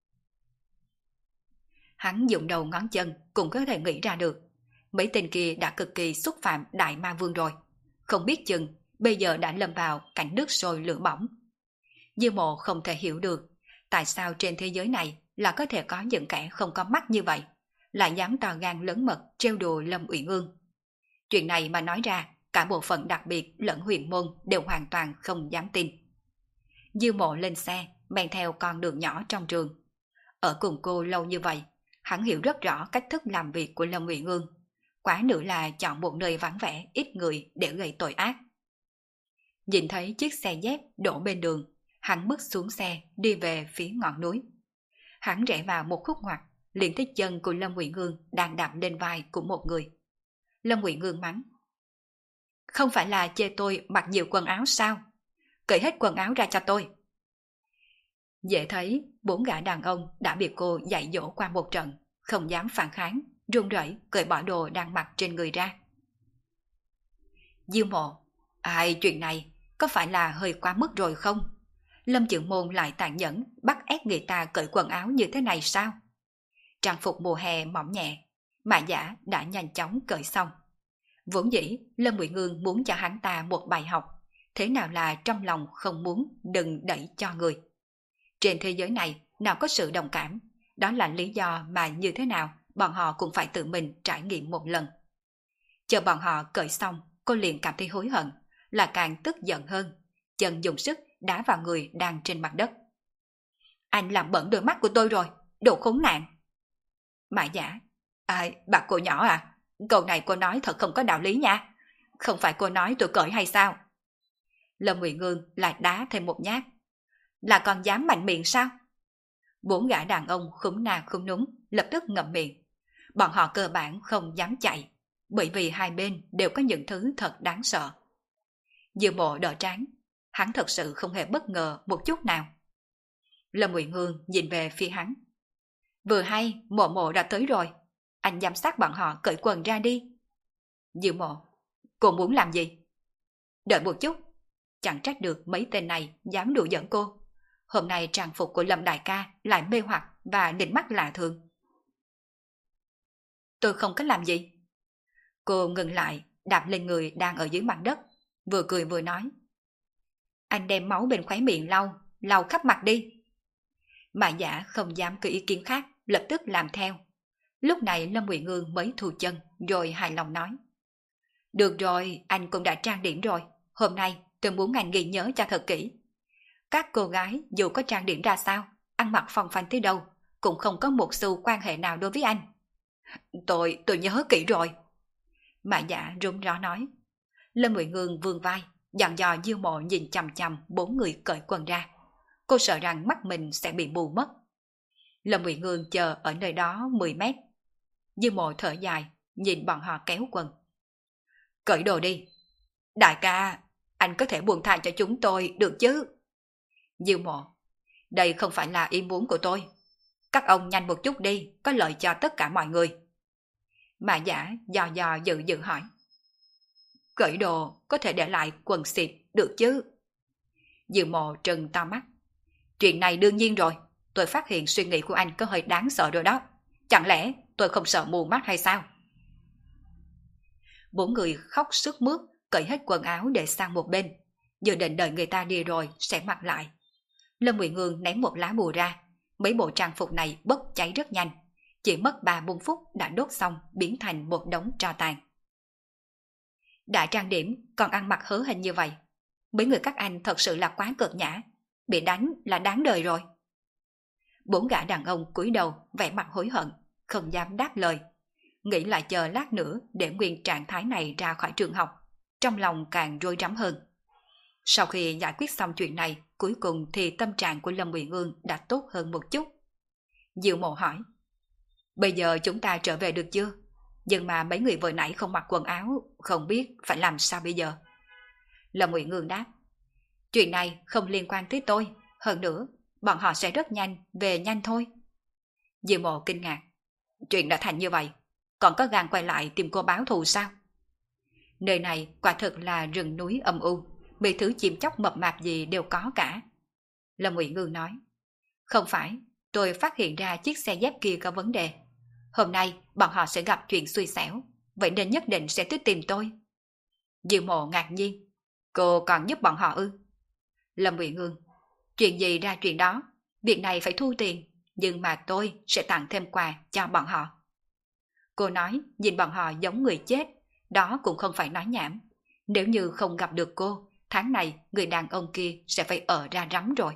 Hắn dùng đầu ngón chân cũng có thể nghĩ ra được. Mấy tên kia đã cực kỳ xúc phạm Đại Ma Vương rồi. Không biết chừng bây giờ đã lâm vào cảnh nước sôi lửa bỏng. Diêu Mộ không thể hiểu được tại sao trên thế giới này là có thể có những kẻ không có mắt như vậy, lại dám to gan lớn mật trêu đùa Lâm Uyển Ương. Chuyện này mà nói ra, cả bộ phận đặc biệt lẫn huyền môn đều hoàn toàn không dám tin. Diêu Mộ lên xe, men theo con đường nhỏ trong trường. Ở cùng cô lâu như vậy, hắn hiểu rất rõ cách thức làm việc của Lâm Uyển Ương. Quá nữa là chọn một nơi vắng vẻ, ít người để gây tội ác. Nhìn thấy chiếc xe dép đổ bên đường, hắn bước xuống xe đi về phía ngọn núi. Hắn rẽ vào một khúc ngoặt, liền thấy chân của Lâm Uyển Ương đang đạp lên vai của một người. Lâm Uyển Ương mắng. Không phải là chê tôi mặc nhiều quần áo sao? Cởi hết quần áo ra cho tôi. Dễ thấy 4 gã đàn ông đã bị cô dạy dỗ qua một trận, không dám phản kháng, run rẩy cởi bỏ đồ đang mặc trên người ra. Diêu Mộ. Ai, chuyện này có phải là hơi quá mức rồi không? Lâm Chưởng Môn lại tàn nhẫn bắt ép người ta cởi quần áo như thế này sao? Trang phục mùa hè mỏng nhẹ, Mã Giả đã nhanh chóng cởi xong. Vốn dĩ Lâm Uyển Ương muốn cho hắn ta một bài học, thế nào là trong lòng không muốn đừng đẩy cho người. Trên thế giới này nào có sự đồng cảm, đó là lý do mà như thế nào bọn họ cũng phải tự mình trải nghiệm một lần. Chờ bọn họ cởi xong, cô liền cảm thấy hối hận, là càng tức giận hơn, chân dùng sức đá vào người đang trên mặt đất. Anh làm bẩn đôi mắt của tôi rồi, đồ khốn nạn. Mã Giả. Bà cô nhỏ à, câu này cô nói thật không có đạo lý nha. Không phải cô nói tôi cởi hay sao? Lâm Uyển Ương lại đá thêm một nhát. Là còn dám mạnh miệng sao? 4 gã đàn ông khúm na khúm núm lập tức ngậm miệng. Bọn họ cơ bản không dám chạy, bởi vì hai bên đều có những thứ thật đáng sợ. Diêu Mộ đỡ trán, hắn thật sự không hề bất ngờ một chút nào. Lâm Uyển Ương nhìn về phía hắn. Vừa hay Mộ Mộ đã tới rồi, anh giám sát bọn họ cởi quần ra đi. Diêu Mộ. Cô muốn làm gì? Đợi một chút, chẳng trách được mấy tên này dám đùa giỡn cô. Hôm nay trang phục của Lâm đại ca lại mê hoặc và định mắt lạ thường. Tôi không có làm gì. Cô ngừng lại, đạp lên người đang ở dưới mặt đất, vừa cười vừa nói. Anh đem máu bên khóe miệng lau khắp mặt đi. Mã Giả không dám có ý kiến khác, lập tức làm theo. Lúc này Lâm Uyển Ương mới thu chân, rồi hài lòng nói. Được rồi, anh cũng đã trang điểm rồi. Hôm nay tôi muốn anh ghi nhớ cho thật kỹ. Các cô gái dù có trang điểm ra sao, ăn mặc phong phanh tới đâu, cũng không có một xu quan hệ nào đối với anh. Tôi nhớ kỹ rồi. Mã Giả run ró nói. Lâm Uyển Ương vươn vai, dặn dò Diêu Mộ nhìn chằm chằm 4 người cởi quần ra. Cô sợ rằng mắt mình sẽ bị mù mất. Lâm Uyển Ương chờ ở nơi đó 10 mét. Diêu Mộ thở dài, nhìn bọn họ kéo quần. Cởi đồ đi. Đại ca, anh có thể buông tha cho chúng tôi được chứ? Diêu Mộ. Đây không phải là ý muốn của tôi. Các ông nhanh một chút đi, có lợi cho tất cả mọi người. Mã Giả dò dự hỏi. Cởi đồ có thể để lại quần xịt được chứ? Diêu Mộ trừng to mắt. Chuyện này đương nhiên rồi, tôi phát hiện suy nghĩ của anh có hơi đáng sợ rồi đó. Chẳng lẽ tôi không sợ mù mắt hay sao? Bốn người khóc sướt mướt, cởi hết quần áo để sang một bên, dự định đợi người ta đi rồi sẽ mặc lại. Lâm Ngụy Ngương ném một lá bùa ra, mấy bộ trang phục này bốc cháy rất nhanh, chỉ mất 3-4 phút đã đốt xong, biến thành một đống tro tàn. Đã trang điểm còn ăn mặc hớ hình như vậy, mấy người các anh thật sự là quá cợt nhã, bị đánh là đáng đời rồi. 4 gã đàn ông cúi đầu vẻ mặt hối hận, không dám đáp lời, nghĩ lại chờ lát nữa để nguyên trạng thái này ra khỏi trường học, trong lòng càng rối rắm hơn. Sau khi giải quyết xong chuyện này, cuối cùng thì tâm trạng của Lâm Ngụy Ngương đã tốt hơn một chút. Diệu Mộ hỏi, bây giờ chúng ta trở về được chưa? Nhưng mà mấy người vừa nãy không mặc quần áo, không biết phải làm sao bây giờ? Lâm Ngụy Ngương đáp, chuyện này không liên quan tới tôi, hơn nữa, bọn họ sẽ rất nhanh, về nhanh thôi. Diệu Mộ kinh ngạc, chuyện đã thành như vậy, còn có gan quay lại tìm cô báo thù sao? Nơi này quả thực là rừng núi âm u, bị thứ chim chóc mập mạp gì đều có cả. Lâm Ngụy Ngương nói, không phải, tôi phát hiện ra chiếc xe dép kia có vấn đề. Hôm nay bọn họ sẽ gặp chuyện xui xẻo, vậy nên nhất định sẽ tới tìm tôi. Diệu Mộ ngạc nhiên, cô còn giúp bọn họ ư? Lâm Ngụy Ngương, chuyện gì ra chuyện đó, việc này phải thu tiền, nhưng mà tôi sẽ tặng thêm quà cho bọn họ. Cô nói nhìn bọn họ giống người chết, đó cũng không phải nói nhảm. Nếu như không gặp được cô, tháng này người đàn ông kia sẽ phải ở ra rắm rồi.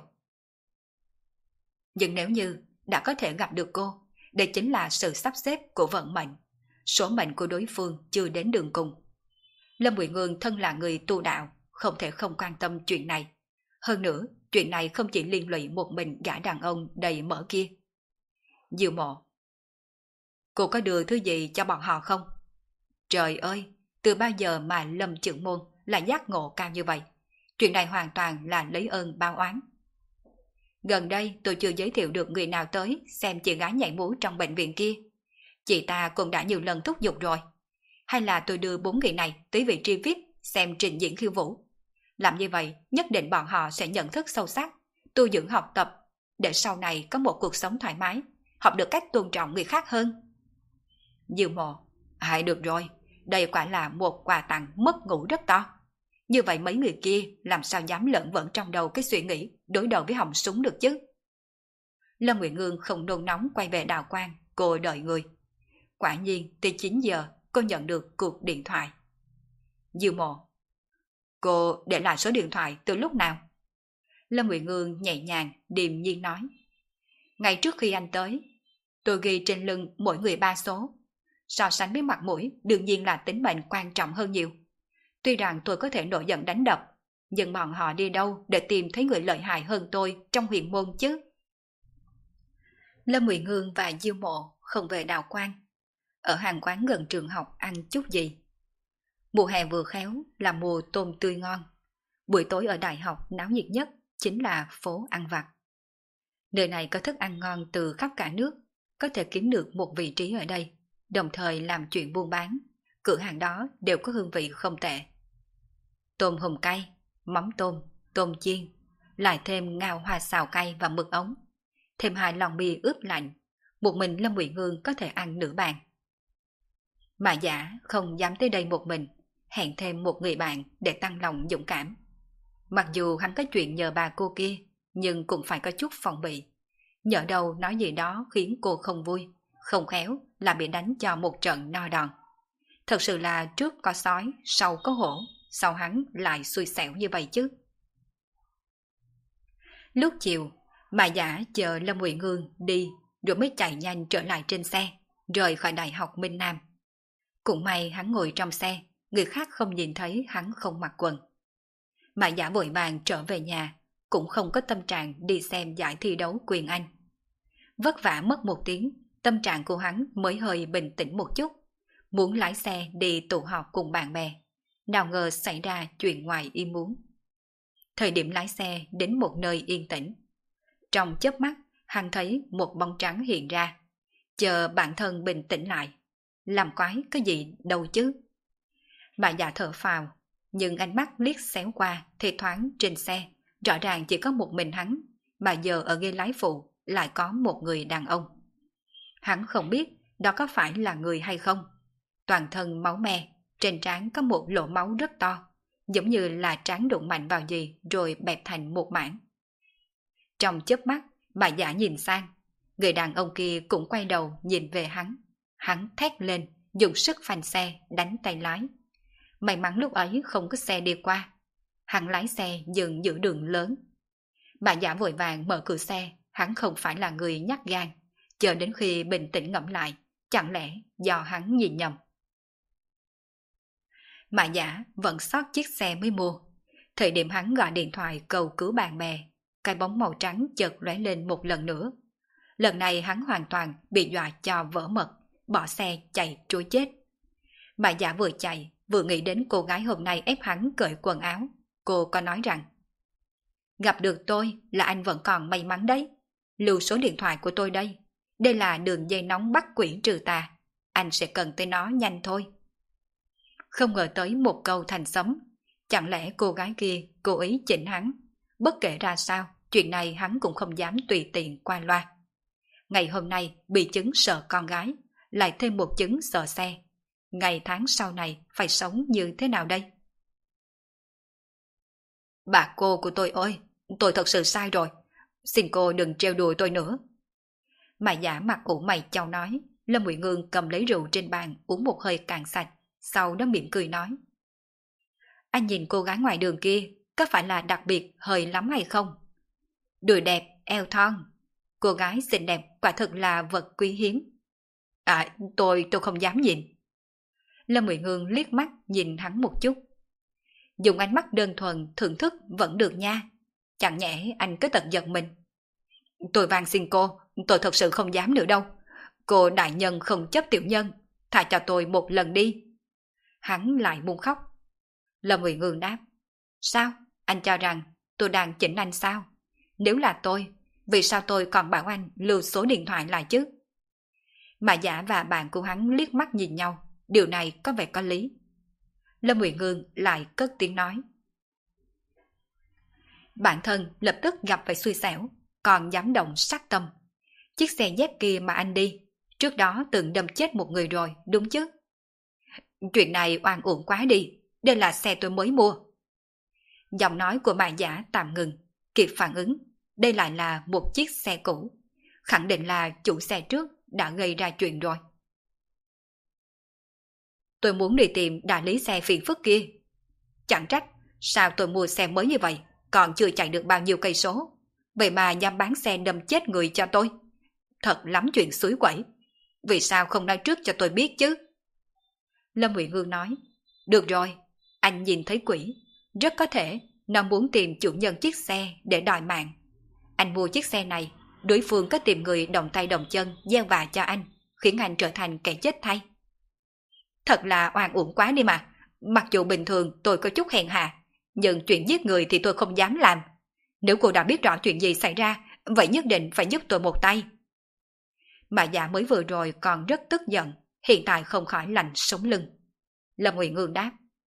Nhưng nếu như đã có thể gặp được cô, đây chính là sự sắp xếp của vận mệnh. Số mệnh của đối phương chưa đến đường cùng. Lâm Ngụy Ngương thân là người tu đạo, không thể không quan tâm chuyện này. Hơn nữa, chuyện này không chỉ liên lụy một mình gã đàn ông đầy mỡ kia. Diệu Mộ, cô có đưa thứ gì cho bọn họ không? Trời ơi, từ bao giờ mà Lâm Chưởng Môn là giác ngộ cao như vậy? Chuyện này hoàn toàn là lấy ơn báo oán. Gần đây tôi chưa giới thiệu được người nào tới xem chị gái nhảy múa trong bệnh viện kia. Chị ta cũng đã nhiều lần thúc giục rồi. Hay là tôi đưa 4 người này tới vị trí VIP xem trình diễn khiêu vũ. Làm như vậy nhất định bọn họ sẽ nhận thức sâu sắc, tu dưỡng học tập, để sau này có một cuộc sống thoải mái, học được cách tôn trọng người khác hơn. Diệu Mộ, hay được rồi, đây quả là một quà tặng mất ngủ rất to. Như vậy mấy người kia làm sao dám lẫn vẫn trong đầu cái suy nghĩ đối đầu với họng súng được chứ? Lâm Ngụy Ngương không nôn nóng quay về đào quang, cô đợi người. Quả nhiên tới 9 giờ cô nhận được cuộc điện thoại. Diệu Mộ, cô để lại số điện thoại từ lúc nào? Lâm Ngụy Ngương nhẹ nhàng, điềm nhiên nói, ngay trước khi anh tới, tôi ghi trên lưng mỗi người 3 số. So sánh với mặt mũi, đương nhiên là tính mệnh quan trọng hơn nhiều. Tuy rằng tôi có thể nổi giận đánh đập, nhưng bọn họ đi đâu để tìm thấy người lợi hại hơn tôi trong huyền môn chứ? Lâm Ngụy Ngương và Diêu Mộ không về đào quang, ở hàng quán gần trường học ăn chút gì. Mùa hè vừa khéo là mùa tôm tươi ngon. Buổi tối ở đại học náo nhiệt nhất chính là phố ăn vặt. Nơi này có thức ăn ngon từ khắp cả nước, có thể kiếm được một vị trí ở đây, đồng thời làm chuyện buôn bán. Cửa hàng đó đều có hương vị không tệ. Tôm hùm cay, mắm tôm, tôm chiên, lại thêm ngao hoa xào cay và mực ống, thêm 2 lon bia ướp lạnh, một mình Lâm Ngụy Ngương có thể ăn nửa bàn. Mà Giả không dám tới đây một mình, hẹn thêm một người bạn để tăng lòng dũng cảm. Mặc dù hắn có chuyện nhờ bà cô kia, nhưng cũng phải có chút phòng bị. Nhỡ đâu nói gì đó khiến cô không vui, không khéo là bị đánh cho một trận no đòn. Thật sự là trước có sói, sau có hổ, sau hắn lại xui xẻo như vậy chứ. Lúc chiều, bà Giả chờ Lâm Ngụy Ngương đi rồi mới chạy nhanh trở lại trên xe, rời khỏi Đại học Minh Nam. Cũng may hắn ngồi trong xe, người khác không nhìn thấy hắn không mặc quần. Bà Giả vội vàng trở về nhà, cũng không có tâm trạng đi xem giải thi đấu quyền Anh. Vất vả mất 1 tiếng, tâm trạng của hắn mới hơi bình tĩnh một chút, muốn lái xe đi tụ họp cùng bạn bè. Nào ngờ xảy ra chuyện ngoài ý muốn. Thời điểm lái xe đến một nơi yên tĩnh, trong chớp mắt hắn thấy một bóng trắng hiện ra, chờ bản thân bình tĩnh lại. Làm quái cái gì đâu chứ? Bà già thở phào, nhưng ánh mắt liếc xéo qua thì thoáng trên xe, rõ ràng chỉ có một mình hắn, mà giờ ở ghế lái phụ lại có một người đàn ông. Hắn không biết đó có phải là người hay không. Toàn thân máu me, trên trán có một lỗ máu rất to, giống như là trán đụng mạnh vào gì rồi bẹp thành một mảng. Trong chớp mắt, bà giả nhìn sang, người đàn ông kia cũng quay đầu nhìn về hắn. Hắn thét lên, dùng sức phanh xe, đánh tay lái. May mắn lúc ấy không có xe đi qua. Hắn lái xe dừng giữa đường lớn. Bà giả vội vàng mở cửa xe, hắn không phải là người nhát gan. Chờ đến khi bình tĩnh ngẫm lại, chẳng lẽ do hắn nhìn nhầm. Bà giả vẫn sót chiếc xe mới mua. Thời điểm hắn gọi điện thoại cầu cứu bạn bè, cái bóng màu trắng chợt lóe lên một lần nữa. Lần này hắn hoàn toàn bị dọa cho vỡ mật, bỏ xe chạy trối chết. Bà giả vừa chạy, vừa nghĩ đến cô gái hôm nay ép hắn cởi quần áo. Cô có nói rằng, gặp được tôi là anh vẫn còn may mắn đấy. Lưu số điện thoại của tôi đây. Đây là đường dây nóng bắt quỷ trừ tà. Anh sẽ cần tới nó nhanh thôi. Không ngờ tới một câu thành sấm. Chẳng lẽ cô gái kia cố ý chỉnh hắn? Bất kể ra sao, chuyện này hắn cũng không dám tùy tiện qua loa. Ngày hôm nay bị chứng sợ con gái, lại thêm một chứng sợ xe. Ngày tháng sau này phải sống như thế nào đây? Bà cô của tôi ơi, tôi thật sự sai rồi. Xin cô đừng trêu đùa tôi nữa. Mà giả mặt ủ mày chau nói. Lâm Ngụy Ngương cầm lấy rượu trên bàn uống một hơi cạn sạch, sau đó mỉm cười nói. Anh nhìn cô gái ngoài đường kia, có phải là đặc biệt hơi lắm hay không? Đùi đẹp, eo thon. Cô gái xinh đẹp quả thực là vật quý hiếm. À, tôi không dám nhìn. Lâm Ngụy Ngương liếc mắt nhìn hắn một chút. Dùng ánh mắt đơn thuần thưởng thức vẫn được nha. Chẳng nhẽ anh cứ tật giật mình. Tôi van xin cô, tôi thật sự không dám nữa đâu. Cô đại nhân không chấp tiểu nhân, thả cho tôi một lần đi. Hắn lại muốn khóc. Lâm Ngụy Ngương đáp. Sao? Anh cho rằng tôi đang chỉnh anh sao? Nếu là tôi, vì sao tôi còn bảo anh lưu số điện thoại lại chứ? Mà giả và bạn của hắn liếc mắt nhìn nhau. Điều này có vẻ có lý. Lâm Ngụy Ngương lại cất tiếng nói. Bản thân lập tức gặp phải xui xẻo, còn dám động sát tâm. Chiếc xe dép kia mà anh đi, trước đó từng đâm chết một người rồi, đúng chứ? Chuyện này oan uổng quá đi, đây là xe tôi mới mua. Giọng nói của bà giả tạm ngừng, kịp phản ứng, đây lại là một chiếc xe cũ. Khẳng định là chủ xe trước đã gây ra chuyện rồi. Tôi muốn đi tìm đại lý xe phiền phức kia. Chẳng trách, sao tôi mua xe mới như vậy, còn chưa chạy được bao nhiêu cây số. Vậy mà dám bán xe đâm chết người cho tôi. Thật lắm chuyện xúi quẩy. Vì sao không nói trước cho tôi biết chứ? Lâm Ngụy Ngương nói. Được rồi, anh nhìn thấy quỷ. Rất có thể nó muốn tìm chủ nhân chiếc xe để đòi mạng. Anh mua chiếc xe này, đối phương có tìm người động tay động chân gieo vạ cho anh, khiến anh trở thành kẻ chết thay. Thật là oan uổng quá đi mà. Mặc dù bình thường tôi có chút hèn hạ, nhưng chuyện giết người thì tôi không dám làm. Nếu cô đã biết rõ chuyện gì xảy ra, vậy nhất định phải giúp tôi một tay. Bà già mới vừa rồi còn rất tức giận, hiện tại không khỏi lạnh sống lưng. Lâm Ngụy Ngương đáp.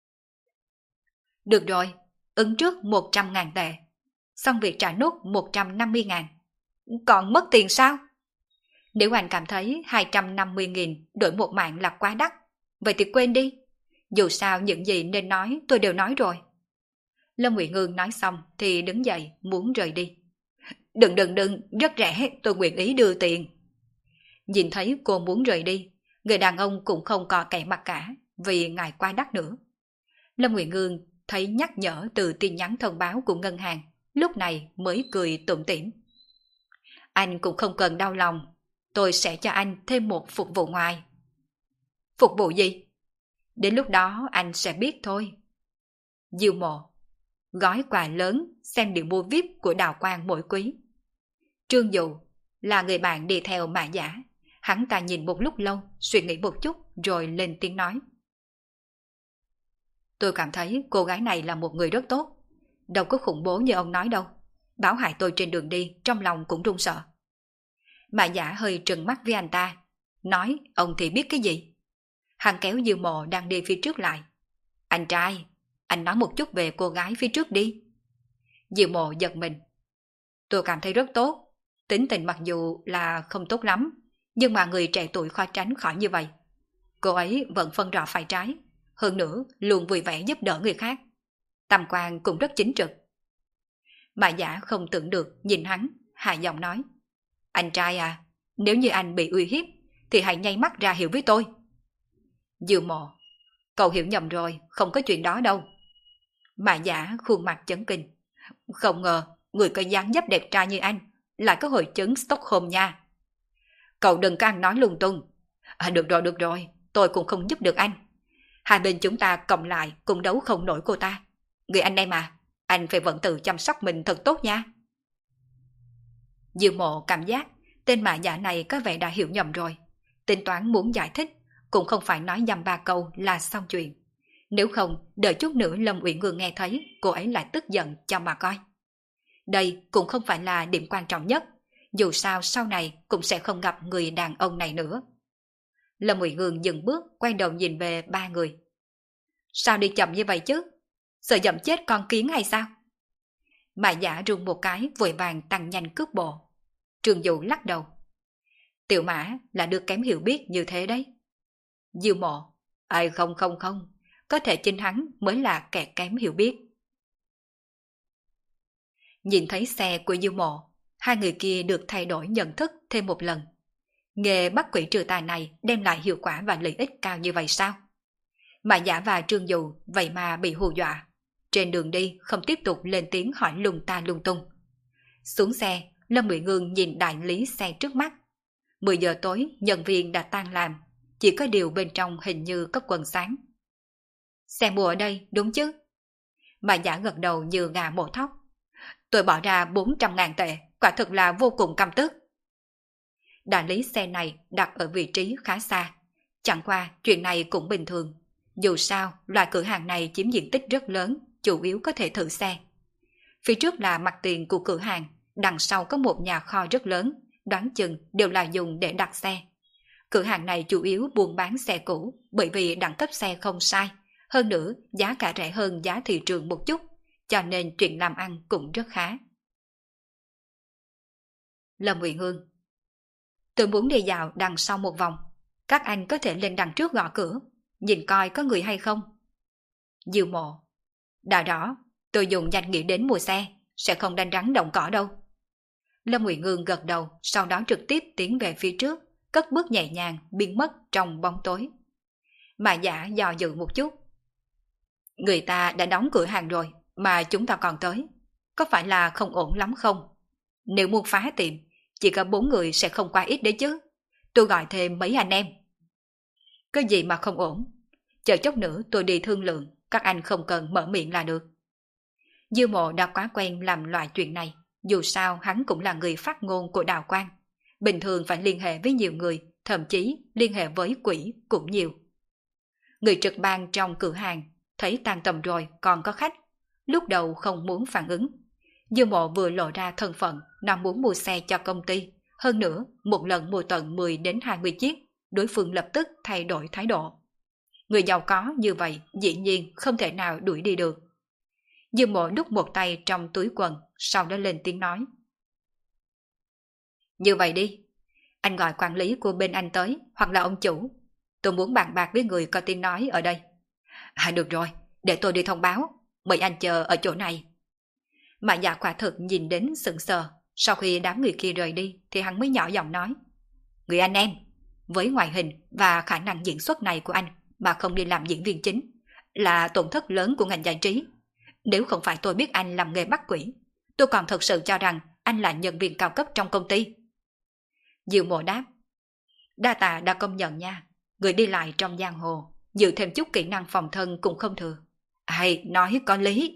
Được rồi, ứng trước 100.000 tệ, xong việc trả nốt 150.000. Còn mất tiền sao? Nếu anh cảm thấy 250.000 đổi một mạng là quá đắt, vậy thì quên đi. Dù sao những gì nên nói tôi đều nói rồi. Lâm Ngụy Ngương nói xong thì đứng dậy muốn rời đi. Đừng, rất rẻ, tôi nguyện ý đưa tiền. Nhìn thấy cô muốn rời đi, người đàn ông cũng không có kẻ mặt cả vì ngại quá đắt nữa. Lâm Ngụy Ngương thấy nhắc nhở từ tin nhắn thông báo của ngân hàng, lúc này mới cười tủm tỉm. Anh cũng không cần đau lòng, tôi sẽ cho anh thêm một phục vụ ngoài. Phục vụ gì? Đến lúc đó anh sẽ biết thôi. Diêu Mộ, gói quà lớn xem điệu mua VIP của Đào Quang mỗi quý. Trương Dụ là người bạn đi theo Mã Giả. Hắn ta nhìn một lúc lâu, suy nghĩ một chút rồi lên tiếng nói. Tôi cảm thấy cô gái này là một người rất tốt. Đâu có khủng bố như ông nói đâu. Báo hại tôi trên đường đi, trong lòng cũng run sợ. Mã Giả hơi trừng mắt với anh ta, nói ông thì biết cái gì. Hắn kéo Diêu Mộ đang đi phía trước lại. Anh trai, anh nói một chút về cô gái phía trước đi. Diêu Mộ giật mình. Tôi cảm thấy rất tốt. tính tình mặc dù là không tốt lắm, nhưng mà người trẻ tuổi khó tránh khỏi như vậy. Cô ấy vẫn phân rõ phải trái, hơn nữa luôn vui vẻ giúp đỡ người khác. Tam quan cũng rất chính trực. Mã Giả không tưởng được nhìn hắn, hạ giọng nói. Anh trai à, nếu như anh bị uy hiếp, thì hãy nháy mắt ra hiểu với tôi. Dư Mộ, cậu hiểu nhầm rồi, không có chuyện đó đâu. Mã Giả khuôn mặt chấn kinh. Không ngờ, người có dáng dấp đẹp trai như anh, lại có hội chứng Stockholm nha. Cậu đừng có ăn nói lung tung. Được rồi, tôi cũng không giúp được anh. Hai bên chúng ta cộng lại cũng đấu không nổi cô ta. Người anh em mà, anh phải vẫn tự chăm sóc mình thật tốt nha. Dư Mộ cảm giác tên Mã Giả này có vẻ đã hiểu nhầm rồi. Tính toán muốn giải thích, cũng không phải nói dăm ba câu là xong chuyện. Nếu không, đợi chút nữa Lâm Uyển Ngương nghe thấy, cô ấy lại tức giận cho mà coi. Đây cũng không phải là điểm quan trọng nhất, dù sao sau này cũng sẽ không gặp người đàn ông này nữa. Lâm Uyển Ngương dừng bước, quay đầu nhìn về ba người. Sao đi chậm như vậy chứ? Sợ dậm chết con kiến hay sao? Mã Giả rung một cái, vội vàng tăng nhanh cước bộ. Trương Dụ lắc đầu. Tiểu Mã là đứa kém hiểu biết như thế đấy. Dư Mộ, ai không, có thể chính hắn mới là kẻ kém hiểu biết. Nhìn thấy xe của Dư Mộ, hai người kia được thay đổi nhận thức thêm một lần. Nghề bắt quỷ trừ tà này đem lại hiệu quả và lợi ích cao như vậy sao? Mã Giả và Trương Dụ vậy mà bị hù dọa. Trên đường đi không tiếp tục lên tiếng hỏi lung ta lung tung. Xuống xe, Lâm Uyển Ngương nhìn đại lý xe trước mắt. 10 giờ tối, nhân viên đã tan làm, chỉ có điều bên trong hình như có quần sáng. Xe mua ở đây, đúng chứ? Mã Giả gật đầu như gà mổ thóc. Tôi bỏ ra 400.000 tệ, quả thực là vô cùng căm tức. Đại lý xe này đặt ở vị trí khá xa. Chẳng qua chuyện này cũng bình thường. Dù sao, loại cửa hàng này chiếm diện tích rất lớn, chủ yếu có thể thử xe. Phía trước là mặt tiền của cửa hàng, đằng sau có một nhà kho rất lớn, đoán chừng đều là dùng để đặt xe. Cửa hàng này chủ yếu buôn bán xe cũ, bởi vì đẳng cấp xe không sai, hơn nữa giá cả rẻ hơn giá thị trường một chút, cho nên chuyện làm ăn cũng rất khá. Lâm Uyển Ngương, tôi muốn đi dạo đằng sau một vòng, các anh có thể lên đằng trước gõ cửa, nhìn coi có người hay không. Dư Mộ, đã đó, tôi dùng danh nghĩa đến mua xe, sẽ không đánh rắn động cỏ đâu. Lâm Uyển Ngương gật đầu, sau đó trực tiếp tiến về phía trước, cất bước nhẹ nhàng biến mất trong bóng tối. Mã Giả dò dự một chút. Người ta đã đóng cửa hàng rồi, mà chúng ta còn tới, có phải là không ổn lắm không? Nếu muốn phá tiệm, chỉ có 4 người sẽ không quá ít đấy chứ. Tôi gọi thêm mấy anh em. Cái gì mà không ổn? Chờ chút nữa tôi đi thương lượng, các anh không cần mở miệng là được. Dư Mộ đã quá quen làm loại chuyện này, dù sao hắn cũng là người phát ngôn của Đào Quang. Bình thường phải liên hệ với nhiều người, thậm chí liên hệ với quỷ cũng nhiều. Người trực ban trong cửa hàng thấy tan tầm rồi còn có khách, lúc đầu không muốn phản ứng. Dư Mộ vừa lộ ra thân phận, nó muốn mua xe cho công ty, hơn nữa một lần mua tận 10 đến 20 chiếc, đối phương lập tức thay đổi thái độ. Người giàu có như vậy dĩ nhiên không thể nào đuổi đi được. Dư Mộ đút một tay trong túi quần, sau đó lên tiếng nói. Như vậy đi, anh gọi quản lý của bên anh tới, hoặc là ông chủ. Tôi muốn bàn bạc với người có tiếng nói ở đây. Được rồi, để tôi đi thông báo, mời anh chờ ở chỗ này. Mã Giả quả thực nhìn đến sững sờ, sau khi đám người kia rời đi thì hắn mới nhỏ giọng nói. Người anh em, với ngoại hình và khả năng diễn xuất này của anh mà không đi làm diễn viên chính, là tổn thất lớn của ngành giải trí. Nếu không phải tôi biết anh làm nghề bắt quỷ, tôi còn thật sự cho rằng anh là nhân viên cao cấp trong công ty. Dư Mộ đáp. Đa tạ đã công nhận nha, người đi lại trong giang hồ, giữ thêm chút kỹ năng phòng thân cũng không thừa. Ai nói có lý.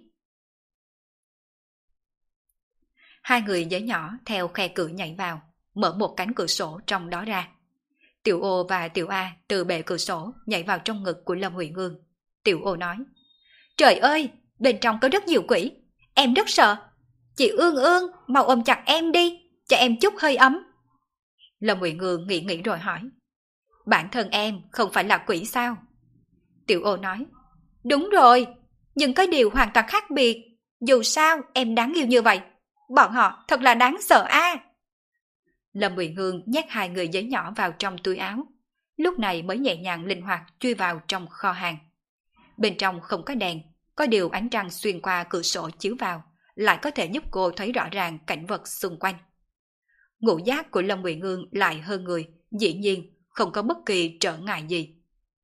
Hai người giấy nhỏ theo khe cửa nhảy vào, mở một cánh cửa sổ trong đó ra. Tiểu Ô và Tiểu A từ bệ cửa sổ nhảy vào trong ngực của Lâm Uyển Ngương. Tiểu Ô nói. Trời ơi, bên trong có rất nhiều quỷ, em rất sợ. Chị Ương Ương, mau ôm chặt em đi, cho em chút hơi ấm. Lâm Uyển Ngương nghĩ rồi hỏi. Bản thân em không phải là quỷ sao? Tiểu Ô nói. Đúng rồi, nhưng có điều hoàn toàn khác biệt. Dù sao em đáng yêu như vậy, bọn họ thật là đáng sợ a. Lâm Uyển Hương nhét 2 người giấy nhỏ vào trong túi áo, lúc này mới nhẹ nhàng linh hoạt chui vào trong kho hàng. Bên trong không có đèn, có điều ánh trăng xuyên qua cửa sổ chiếu vào, lại có thể giúp cô thấy rõ ràng cảnh vật xung quanh. Ngũ giác của Lâm Uyển Hương lại hơn người, dĩ nhiên không có bất kỳ trở ngại gì.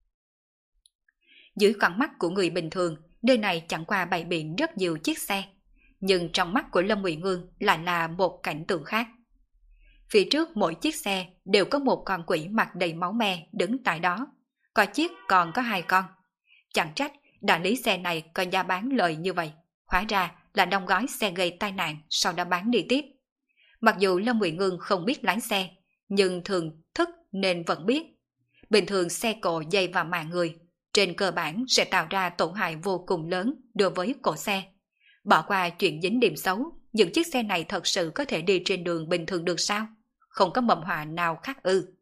Dưới con mắt của người bình thường, nơi này chẳng qua bày biện rất nhiều chiếc xe, nhưng trong mắt của Lâm Uyển Hương lại là một cảnh tượng khác. Phía trước mỗi chiếc xe đều có một con quỷ mặt đầy máu me đứng tại đó, có chiếc còn có 2 con. Chẳng trách đại lý xe này có giá bán lời như vậy, hóa ra là đóng gói xe gây tai nạn sau đó bán đi tiếp. Mặc dù Lâm Uyển Hương không biết lái xe, nhưng thường thức nên vẫn biết. Bình thường xe cộ dây vào mạng người, trên cơ bản sẽ tạo ra tổn hại vô cùng lớn đối với cổ xe. Bỏ qua chuyện dính điểm xấu, những chiếc xe này thật sự có thể đi trên đường bình thường được sao? Không có mầm họa nào khác ư?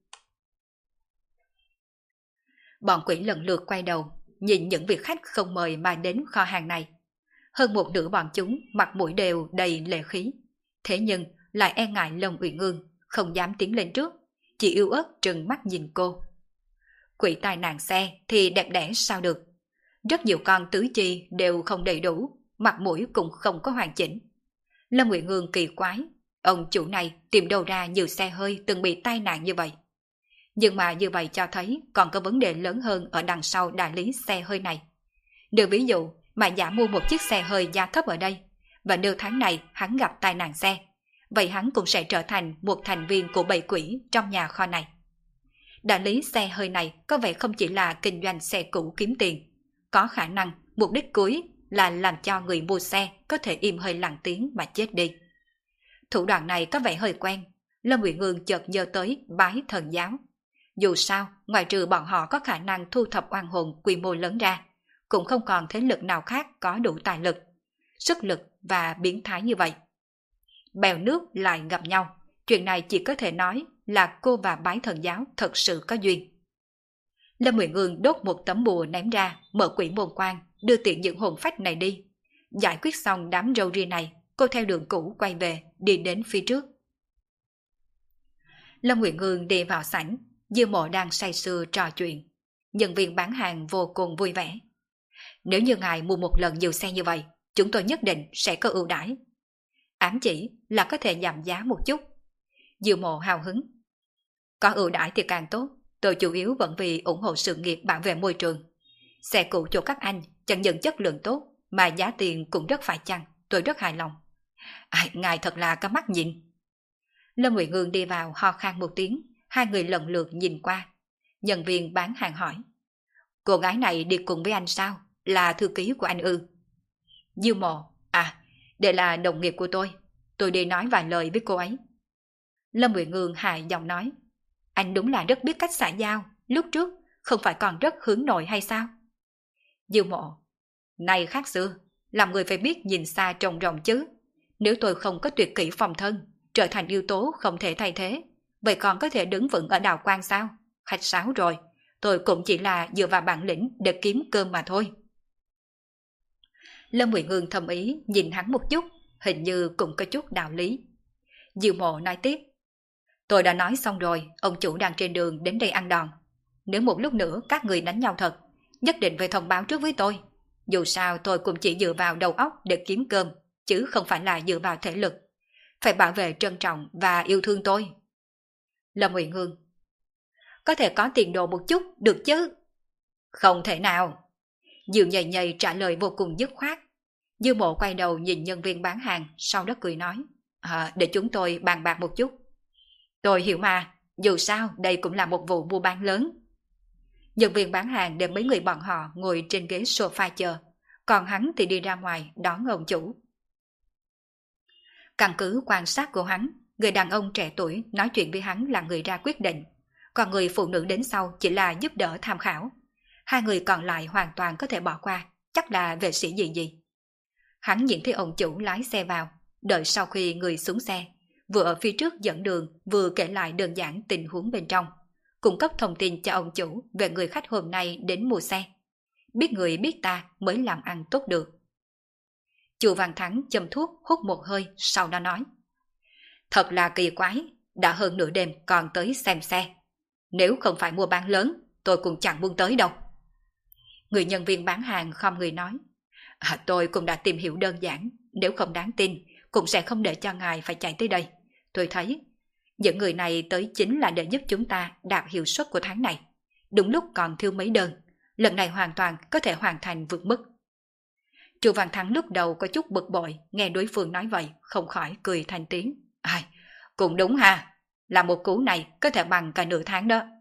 Bọn quỷ lần lượt quay đầu, nhìn những vị khách không mời mà đến kho hàng này. Hơn một nửa bọn chúng mặt mũi đều đầy lệ khí, thế nhưng lại e ngại Lâm Uyển Hương, không dám tiến lên trước, chỉ yếu ớt trừng mắt nhìn cô. Quỷ tai nạn xe thì đẹp đẽ sao được? Rất nhiều con tứ chi đều không đầy đủ, mặt mũi cũng không có hoàn chỉnh. Lâm Uyển Hương kỳ quái, ông chủ này tìm đâu ra nhiều xe hơi từng bị tai nạn như vậy. Nhưng mà như vậy cho thấy còn có vấn đề lớn hơn ở đằng sau đại lý xe hơi này. Nếu ví dụ mà giả mua một chiếc xe hơi giá thấp ở đây, và nếu tháng này hắn gặp tai nạn xe, vậy hắn cũng sẽ trở thành một thành viên của bầy quỷ trong nhà kho này. Đại lý xe hơi này có vẻ không chỉ là kinh doanh xe cũ kiếm tiền, có khả năng mục đích cuối là làm cho người mua xe có thể im hơi lặng tiếng mà chết đi. Thủ đoạn này có vẻ hơi quen, Lâm Uyển Hương chợt nhớ tới Bái Thần Giáo. Dù sao, ngoài trừ bọn họ có khả năng thu thập oan hồn quy mô lớn ra, cũng không còn thế lực nào khác có đủ tài lực, sức lực và biến thái như vậy. Bèo nước lại gặp nhau, chuyện này chỉ có thể nói là cô và Bái Thần Giáo thật sự có duyên. Lâm Uyển Hương đốt một tấm bùa ném ra, mở quỷ môn quan, đưa tiện những hồn phách này đi. Giải quyết xong đám râu ria này, cô theo đường cũ quay về, đi đến phía trước. Lâm Uyển Hương đi vào sảnh, Diêu Mộ đang say sưa trò chuyện. Nhân viên bán hàng vô cùng vui vẻ. Nếu như ngài mua một lần nhiều xe như vậy, chúng tôi nhất định sẽ có ưu đãi. Ám chỉ là có thể giảm giá một chút. Diêu Mộ hào hứng. Có ưu đãi thì càng tốt, tôi chủ yếu vẫn vì ủng hộ sự nghiệp bảo vệ môi trường. Xe cũ chỗ các anh chẳng những chất lượng tốt, mà giá tiền cũng rất phải chăng, tôi rất hài lòng. Ngài thật là có mắt nhìn. Lâm Uyển Hương đi vào ho khan một tiếng, 2 người lần lượt nhìn qua. Nhân viên bán hàng hỏi. Cô gái này đi cùng với anh sao? Là thư ký của anh ư? Diêu Mộ, đây là đồng nghiệp của tôi đi nói vài lời với cô ấy. Lâm Uyển Hương hài giọng nói. Anh đúng là rất biết cách xã giao, lúc trước không phải còn rất hướng nội hay sao? Diêu Mộ, này khác xưa, làm người phải biết nhìn xa trông rộng chứ. Nếu tôi không có tuyệt kỹ phòng thân, trở thành yếu tố không thể thay thế, vậy còn có thể đứng vững ở đào quang sao? Khách sáo rồi, tôi cũng chỉ là dựa vào bản lĩnh để kiếm cơm mà thôi. Lâm Uyển Hương thầm ý nhìn hắn một chút, hình như cũng có chút đạo lý. Diêu Mộ nói tiếp. Tôi đã nói xong rồi, ông chủ đang trên đường đến đây ăn đòn. Nếu một lúc nữa các người đánh nhau thật, nhất định phải thông báo trước với tôi. Dù sao tôi cũng chỉ dựa vào đầu óc để kiếm cơm, chứ không phải là dựa vào thể lực. Phải bảo vệ trân trọng và yêu thương tôi. Lâm Uyển Hương. Có thể có tiền đồ một chút, được chứ? Không thể nào. Diêu Nhầy Nhầy trả lời vô cùng dứt khoát. Diêu Mộ quay đầu nhìn nhân viên bán hàng, sau đó cười nói. Để chúng tôi bàn bạc một chút. Tôi hiểu mà, dù sao đây cũng là một vụ mua bán lớn. Nhân viên bán hàng để mấy người bọn họ ngồi trên ghế sofa chờ, còn hắn thì đi ra ngoài đón ông chủ. Căn cứ quan sát của hắn, người đàn ông trẻ tuổi nói chuyện với hắn là người ra quyết định, còn người phụ nữ đến sau chỉ là giúp đỡ tham khảo. 2 người còn lại hoàn toàn có thể bỏ qua, chắc là vệ sĩ gì. Hắn nhìn thấy ông chủ lái xe vào, đợi sau khi người xuống xe, vừa ở phía trước dẫn đường vừa kể lại đơn giản tình huống bên trong, cung cấp thông tin cho ông chủ về người khách hôm nay đến mua xe. Biết người biết ta mới làm ăn tốt được. Chu Văn Thắng châm thuốc hút một hơi, sau đó nói. Thật là kỳ quái, đã hơn nửa đêm còn tới xem xe. Nếu không phải mua bán lớn, tôi cũng chẳng muốn tới đâu. Người nhân viên bán hàng không người nói. Tôi cũng đã tìm hiểu đơn giản, nếu không đáng tin, cũng sẽ không để cho ngài phải chạy tới đây. Tôi thấy, những người này tới chính là để giúp chúng ta đạt hiệu suất của tháng này. Đúng lúc còn thiếu mấy đơn, lần này hoàn toàn có thể hoàn thành vượt mức. Chu Văn Thắng lúc đầu có chút bực bội, nghe đối phương nói vậy, không khỏi cười thành tiếng. Cũng đúng ha, là một cú này có thể bằng cả nửa tháng đó.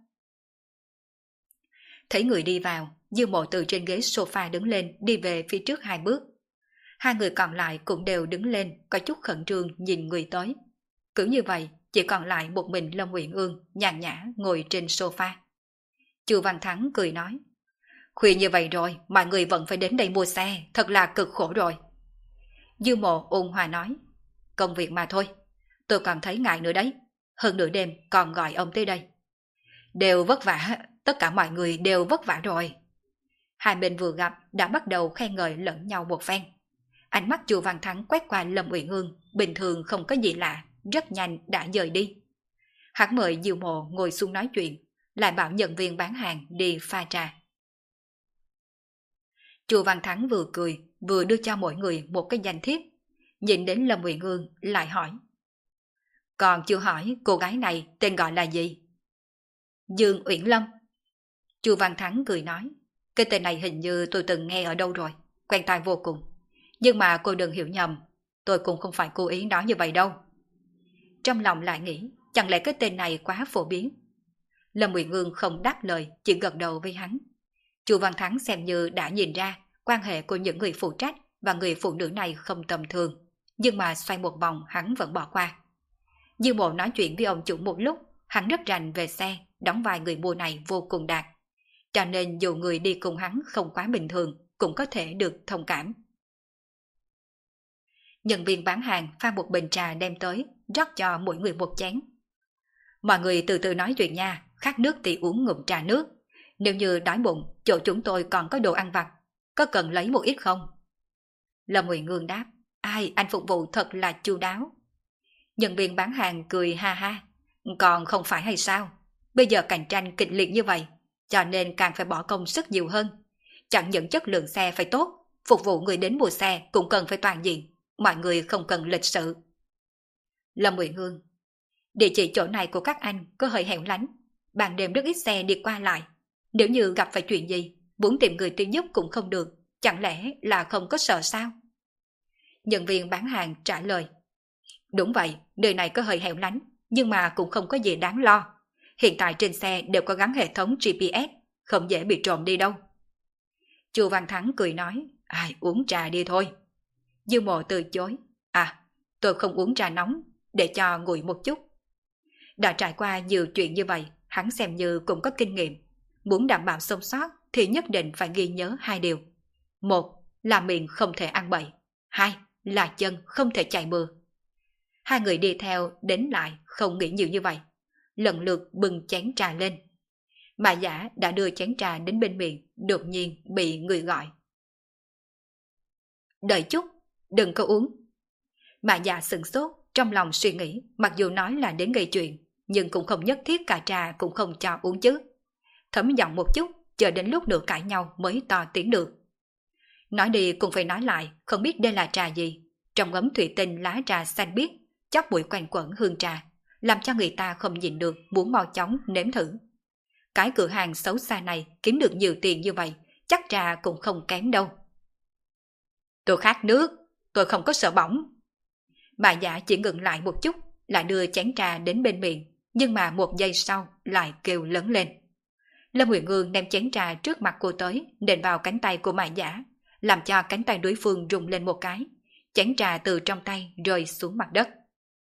Thấy người đi vào, Dư Mộ từ trên ghế sofa đứng lên đi về phía trước 2 bước. Hai người còn lại cũng đều đứng lên, có chút khẩn trương nhìn người tới. Cứ như vậy, chỉ còn lại một mình Lâm Uyển Ương nhàn nhã ngồi trên sofa. Chu Văn Thắng cười nói. Khuya như vậy rồi, mọi người vẫn phải đến đây mua xe, thật là cực khổ rồi. Dư Mộ ôn hòa nói. Công việc mà thôi, tôi còn thấy ngại nữa đấy. Hơn nửa đêm còn gọi ông tới đây. Đều vất vả, tất cả mọi người đều vất vả rồi. Hai bên vừa gặp đã bắt đầu khen ngợi lẫn nhau một phen. Ánh mắt Chu Văn Thắng quét qua Lâm Uyển Ương, bình thường không có gì lạ, rất nhanh đã dời đi. Hắn mời Dư Mộ ngồi xuống nói chuyện, lại bảo nhân viên bán hàng đi pha trà. Chu Văn Thắng vừa cười, vừa đưa cho mỗi người một cái danh thiếp. Nhìn đến Lâm Uyển Ương lại hỏi. Còn chưa hỏi cô gái này tên gọi là gì? Dương Uyển Lâm. Chu Văn Thắng cười nói. Cái tên này hình như tôi từng nghe ở đâu rồi, quen tai vô cùng. Nhưng mà cô đừng hiểu nhầm, tôi cũng không phải cố ý nói như vậy đâu. Trong lòng lại nghĩ, chẳng lẽ cái tên này quá phổ biến. Lâm Uyển Ương không đáp lời, chỉ gật đầu với hắn. Chu Văn Thắng xem như đã nhìn ra quan hệ của những người phụ trách và người phụ nữ này không tầm thường, nhưng mà xoay một vòng hắn vẫn bỏ qua. Dư Mộ nói chuyện với ông chủ một lúc, hắn rất rành về xe, đóng vai người mua này vô cùng đạt. Cho nên dù người đi cùng hắn không quá bình thường, cũng có thể được thông cảm. Nhân viên bán hàng pha một bình trà đem tới, rót cho mỗi người một chén. Mọi người từ từ nói chuyện nha, khát nước thì uống ngụm trà nước. Nếu như đói bụng, chỗ chúng tôi còn có đồ ăn vặt, có cần lấy một ít không? Lâm Uyển Ương đáp. Anh phục vụ thật là chu đáo. Nhân viên bán hàng cười ha ha. Còn không phải hay sao? Bây giờ cạnh tranh kịch liệt như vậy, cho nên càng phải bỏ công sức nhiều hơn. Chẳng những chất lượng xe phải tốt, phục vụ người đến mua xe cũng cần phải toàn diện. Mọi người không cần lịch sự. Lâm Uyển Ương. Địa chỉ chỗ này của các anh có hơi hẻo lánh, ban đêm rất ít xe đi qua lại. Nếu như gặp phải chuyện gì, muốn tìm người tới giúp cũng không được, chẳng lẽ là không có sợ sao? Nhân viên bán hàng trả lời. Đúng vậy, nơi này có hơi hẻo lánh, nhưng mà cũng không có gì đáng lo. Hiện tại trên xe đều có gắn hệ thống GPS, không dễ bị trộm đi đâu. Chu Văn Thắng cười nói. Uống trà đi thôi. Dư Mộ từ chối. Tôi không uống trà nóng, để cho nguội một chút. Đã trải qua nhiều chuyện như vậy, hắn xem như cũng có kinh nghiệm. Muốn đảm bảo sống sót thì nhất định phải ghi nhớ 2 điều. 1 là miệng không thể ăn bậy. 2 là chân không thể chạy bừa. Hai người đi theo đến lại không nghĩ nhiều như vậy, lần lượt bưng chén trà lên. Bà Giả đã đưa chén trà đến bên miệng, đột nhiên bị người gọi. Đợi chút, đừng có uống. Bà Giả sửng sốt, trong lòng suy nghĩ, mặc dù nói là đến gây chuyện, nhưng cũng không nhất thiết cả trà cũng không cho uống chứ. Thấm giọng một chút, chờ đến lúc nửa cãi nhau mới to tiếng được. Nói đi cũng phải nói lại, không biết đây là trà gì. Trong ấm thủy tinh lá trà xanh biếc, chóp bụi quanh quẩn hương trà, làm cho người ta không nhịn được muốn mau chóng nếm thử. Cái cửa hàng xấu xa này kiếm được nhiều tiền như vậy, chắc trà cũng không kém đâu. Tôi khát nước, tôi không có sợ bỏng. Bà Giả chỉ ngừng lại một chút, lại đưa chén trà đến bên miệng, nhưng mà một giây sau lại kêu lớn lên. Lâm Uyển Ương đem chén trà trước mặt cô tới, nện vào cánh tay của bà Giả, làm cho cánh tay đối phương rung lên một cái. Chén trà từ trong tay rơi xuống mặt đất.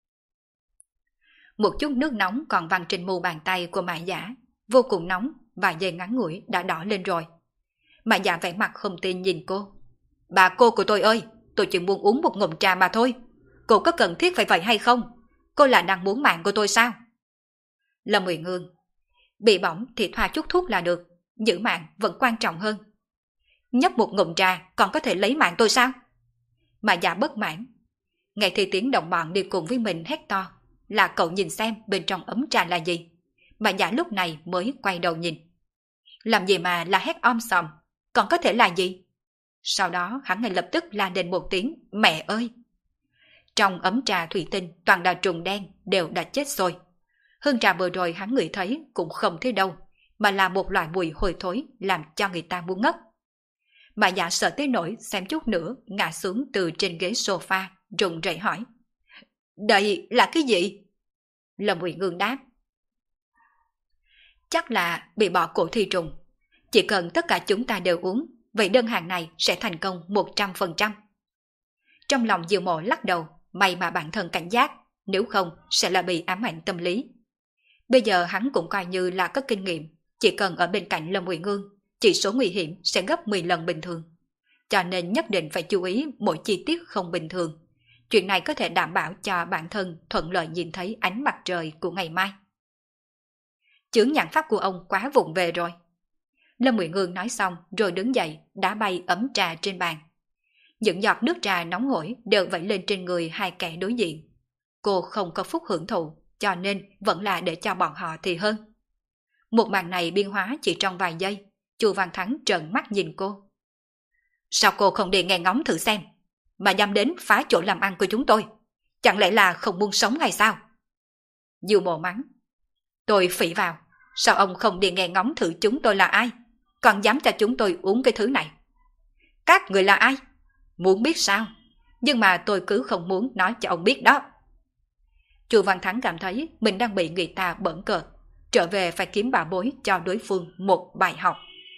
Một chút nước nóng còn văng trên mu bàn tay của bà Giả, vô cùng nóng, vài giây ngắn ngủi đã đỏ lên rồi. Bà Giả vẻ mặt không tin nhìn cô. Bà cô của tôi ơi, tôi chỉ muốn uống một ngụm trà mà thôi. Cô có cần thiết phải vậy hay không? Cô là đang muốn mạng của tôi sao? Lâm Uyển Ương. Bị bỏng thì thoa chút thuốc là được, giữ mạng vẫn quan trọng hơn. Nhấp một ngụm trà còn có thể lấy mạng tôi sao? Bà Giả bất mãn. Nghe thì tiếng đồng bọn đi cùng với mình hét to. là cậu nhìn xem bên trong ấm trà là gì. Bà giả lúc này mới quay đầu nhìn. Làm gì mà la hét om sòm, còn có thể là gì? Sau đó hắn ngay lập tức la lên một tiếng mẹ ơi. Trong ấm trà thủy tinh toàn là trùng đen đều đã chết rồi. Hương trà vừa rồi hắn ngửi thấy cũng không thấy đâu, mà là một loại mùi hôi thối làm cho người ta muốn ngất. Bà giả sợ tới nỗi xem chút nữa ngã xuống từ trên ghế sofa, run rẩy hỏi. Đây là cái gì? Lâm Uyển Ngưng đáp. Chắc là bị bỏ cổ thi trùng. Chỉ cần tất cả chúng ta đều uống, vậy đơn hàng này sẽ thành công 100%. Trong lòng Diêu Mộ lắc đầu, may mà bản thân cảnh giác, nếu không sẽ là bị ám ảnh tâm lý. Bây giờ hắn cũng coi như là có kinh nghiệm, chỉ cần ở bên cạnh Lâm Uyển Ngưng, chỉ số nguy hiểm sẽ gấp 10 lần bình thường. Cho nên nhất định phải chú ý mỗi chi tiết không bình thường. Chuyện này có thể đảm bảo cho bản thân thuận lợi nhìn thấy ánh mặt trời của ngày mai. Chướng nhãn pháp của ông quá vụng về rồi. Lâm Uyển Ngưng nói xong rồi đứng dậy đá bay ấm trà trên bàn. Những giọt nước trà nóng hổi đều vẩy lên trên người hai kẻ đối diện. Cô không có phúc hưởng thụ, cho nên vẫn là để cho bọn họ thì hơn. Một màn này biến hóa chỉ trong vài giây. Chu Văn Thắng trợn mắt nhìn cô. Sao cô không đi nghe ngóng thử xem, mà dám đến phá chỗ làm ăn của chúng tôi? Chẳng lẽ là không muốn sống hay sao? Diêu Mộ mắng. Tôi phỉ vào, sao ông không đi nghe ngóng thử chúng tôi là ai, còn dám cho chúng tôi uống cái thứ này? Các người là ai? Muốn biết sao? Nhưng mà tôi cứ không muốn nói cho ông biết đó. Chu Văn Thắng cảm thấy mình đang bị người ta bỡn cợt, trở về phải kiếm bảo bối cho đối phương một bài học.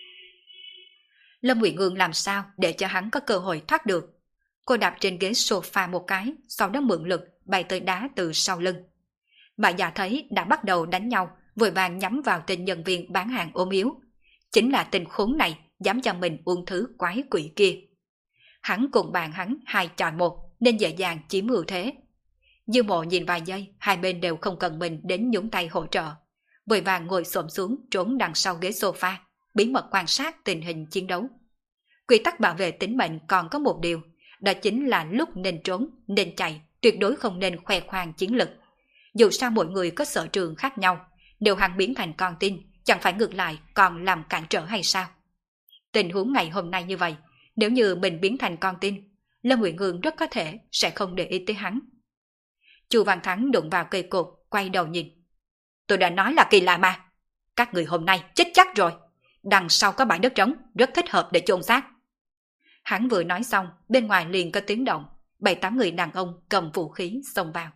Lâm Uyển Ngưng làm sao để cho hắn có cơ hội thoát được? Cô đạp trên ghế sofa một cái, sau đó mượn lực bay tới đá từ sau lưng. Bà già thấy đã bắt đầu đánh nhau, vội vàng nhắm vào tên nhân viên bán hàng ốm yếu. Chính là tên khốn này dám cho mình uống thứ quái quỷ kia. Hắn cùng bạn hắn 2 chọi 1 nên dễ dàng chiếm ưu thế. Diêu Mộ nhìn vài giây, hai bên đều không cần mình đến nhúng tay hỗ trợ, vội vàng ngồi xổm xuống trốn đằng sau ghế sofa, bí mật quan sát tình hình chiến đấu. Quy tắc bảo vệ tính mệnh còn có một điều, đó chính là lúc nên trốn, nên chạy, tuyệt đối không nên khoe khoang chiến lực. Dù sao mỗi người có sở trường khác nhau, đều hằng biến thành con tin, chẳng phải ngược lại còn làm cản trở hay sao? Tình huống ngày hôm nay như vậy, nếu như mình biến thành con tin, Lâm Uyển Ngưng rất có thể sẽ không để ý tới hắn. Chu Văn Thắng đụng vào cây cột, quay đầu nhìn. Tôi đã nói là kỳ lạ mà. Các người hôm nay chết chắc rồi. Đằng sau có bãi đất trống, rất thích hợp để chôn xác. Hắn vừa nói xong, bên ngoài liền có tiếng động, 7-8 người đàn ông cầm vũ khí xông vào.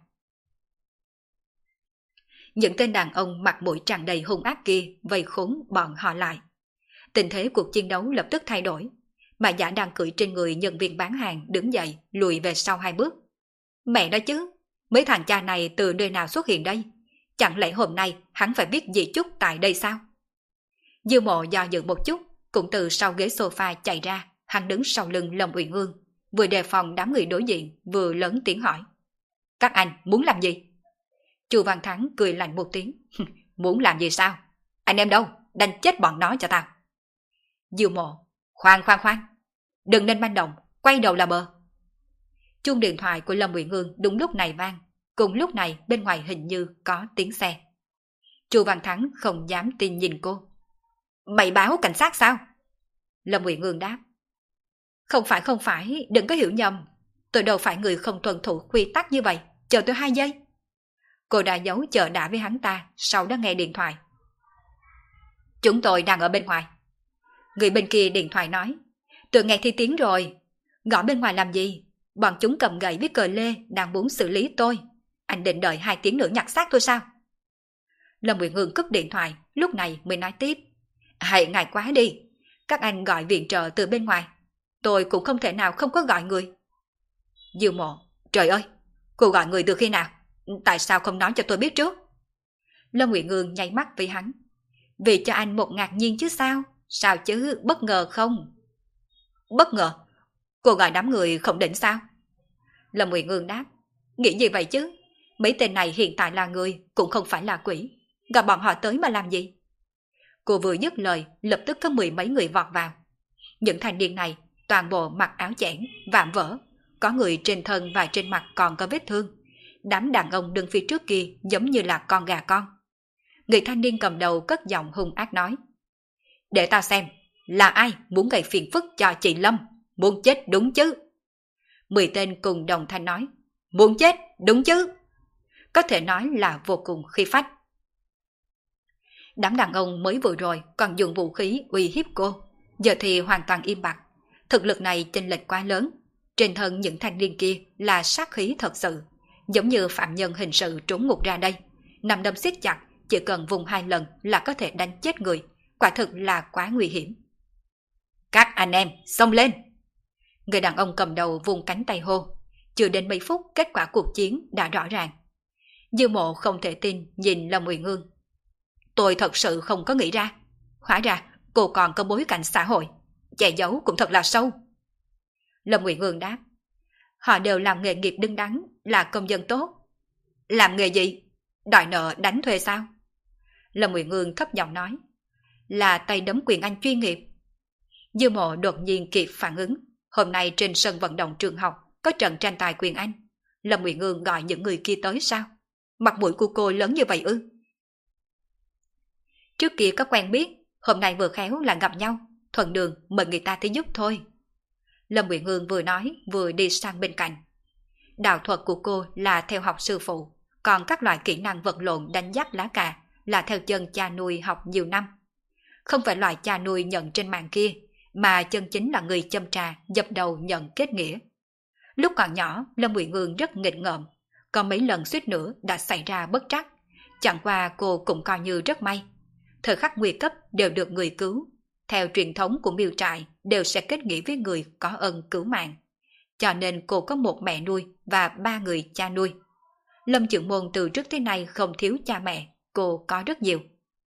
Những tên đàn ông mặt mũi tràn đầy hung ác kia vây khốn bọn họ lại. Tình thế cuộc chiến đấu lập tức thay đổi. Mà giả đang cưỡi trên người nhân viên bán hàng đứng dậy, lùi về sau 2 bước. Mẹ nói chứ, mấy thằng cha này từ nơi nào xuất hiện đây? Chẳng lẽ hôm nay hắn phải biết gì chút tại đây sao? Diêu Mộ do dự một chút, cũng từ sau ghế sofa chạy ra, hắn đứng sau lưng Lâm Uyển Ngưng, vừa đề phòng đám người đối diện, vừa lớn tiếng hỏi. Các anh muốn làm gì? Chu Văn Thắng cười lạnh một tiếng. Muốn làm gì sao? Anh em đâu? Đánh chết bọn nó cho tao. Diêu Mộ. Khoan. Đừng nên manh động, quay đầu là bờ. Chuông điện thoại của Lâm Uyển Ngưng đúng lúc này vang. Cùng lúc này bên ngoài hình như có tiếng xe. Chu Văn Thắng không dám tin nhìn cô. Mày báo cảnh sát sao? Lâm Uyển Ngưng đáp. Không phải, đừng có hiểu nhầm. Tôi đâu phải người không tuân thủ quy tắc như vậy. Chờ tôi 2 giây. Cô đã giấu chờ đã với hắn ta, sau đó nghe điện thoại. Chúng tôi đang ở bên ngoài. Người bên kia điện thoại nói. Tôi nghe thấy tiếng rồi. Gõ bên ngoài làm gì? Bọn chúng cầm gậy với cờ lê đang muốn xử lý tôi. Anh định đợi 2 tiếng nữa nhặt xác tôi sao? Lâm Uyển Ngưng cúp điện thoại, lúc này mới nói tiếp. Hãy ngại quá đi. Các anh gọi viện trợ từ bên ngoài. Tôi cũng không thể nào không có gọi người. Diêu Mộ. Trời ơi, cô gọi người từ khi nào? Tại sao không nói cho tôi biết trước? Lâm Uyển Ngưng nháy mắt với hắn. Vì cho anh một ngạc nhiên chứ sao? Sao chứ, bất ngờ không? Bất ngờ? Cô gọi đám người không định sao? Lâm Uyển Ngưng đáp. Nghĩ gì vậy chứ? Mấy tên này hiện tại là người, cũng không phải là quỷ. Gặp bọn họ tới mà làm gì? Cô vừa dứt lời, lập tức có 10 mấy người vọt vào. Những thanh niên này toàn bộ mặc áo chẽn, vạm vỡ. Có người trên thân và trên mặt còn có vết thương. đám đàn ông đứng phía trước kia giống như là con gà con. Người thanh niên cầm đầu cất giọng hung ác nói. Để ta xem, là ai muốn gây phiền phức cho chị Lâm, muốn chết đúng chứ? 10 tên cùng đồng thanh nói. Muốn chết đúng chứ? Có thể nói là vô cùng khí phách. Đám đàn ông mới vừa rồi còn dùng vũ khí uy hiếp cô, giờ thì hoàn toàn im bặt. Thực lực này chênh lệch quá lớn. Trên thân những thanh niên kia là sát khí thật sự, giống như phạm nhân hình sự trốn ngục ra đây, nằm đâm siết chặt, chỉ cần vùng 2 lần là có thể đánh chết người, quả thực là quá nguy hiểm. Các anh em, xông lên! Người đàn ông cầm đầu vùng cánh tay hô. Chưa đến mấy phút kết quả cuộc chiến đã rõ ràng. Dư Mộ không thể tin nhìn Lâm Uyển Ương. Tôi thật sự không có nghĩ ra. Hóa ra cô còn có bối cảnh xã hội, che giấu cũng thật là sâu. Lâm Uyển Ương đáp. Họ đều làm nghề nghiệp đứng đắn, là công dân tốt. Làm nghề gì? Đòi nợ đánh thuê sao? Lâm Uyển Ương thấp giọng nói. Là tay đấm quyền Anh chuyên nghiệp. Dư Mộ đột nhiên kịp phản ứng. Hôm nay trên sân vận động trường học có trận tranh tài quyền Anh. Lâm Uyển Ương gọi những người kia tới sao? Mặt mũi của cô lớn như vậy ư? Trước kia có quen biết, hôm nay vừa khéo là gặp nhau, thuận đường mời người ta tới giúp thôi. Lâm Uyển Ương vừa nói vừa đi sang bên cạnh. Đạo thuật của cô là theo học sư phụ, còn các loại kỹ năng vật lộn đánh giáp lá cà là theo chân cha nuôi học nhiều năm. Không phải loại cha nuôi nhận trên mạng kia, mà chân chính là người châm trà dập đầu nhận kết nghĩa. Lúc còn nhỏ, Lâm Uyển Ương rất nghịch ngợm, có mấy lần suýt nữa đã xảy ra bất trắc. Chẳng qua cô cũng coi như rất may. Thời khắc nguy cấp đều được người cứu. Theo truyền thống của miêu trại đều sẽ kết nghĩa với người có ân cứu mạng. Cho nên cô có một mẹ nuôi và 3 người cha nuôi. Lâm Chưởng Môn từ trước tới nay không thiếu cha mẹ, cô có rất nhiều.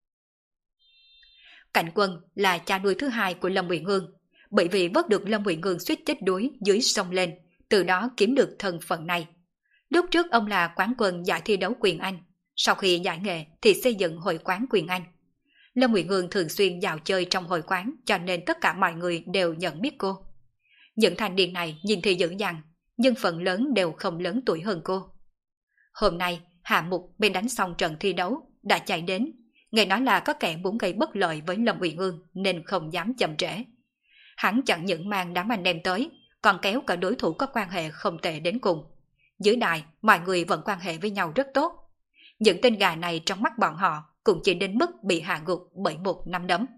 Cảnh Quân là cha nuôi thứ hai của Lâm Uyển Ương, bởi vì vớt được Lâm Uyển Ương suýt chết đuối dưới sông lên, từ đó kiếm được thân phận này. Lúc trước ông là quán quân giải thi đấu quyền Anh, sau khi giải nghệ thì xây dựng hội quán quyền Anh. Lâm Uyển Ương thường xuyên dạo chơi trong hội quán, cho nên tất cả mọi người đều nhận biết cô. Những thanh niên này nhìn thì dữ dằn, nhưng phần lớn đều không lớn tuổi hơn cô. Hôm nay, Hạ Mục bên đánh xong trận thi đấu đã chạy đến, nghe nói là có kẻ muốn gây bất lợi với Lâm Uyển Ương nên không dám chậm trễ. Hắn chẳng những mang đám anh em tới, còn kéo cả đối thủ có quan hệ không tệ đến cùng. Dưới đài, mọi người vẫn quan hệ với nhau rất tốt. Những tên gà này trong mắt bọn họ cũng chỉ đến mức bị hạ gục bởi một nắm đấm.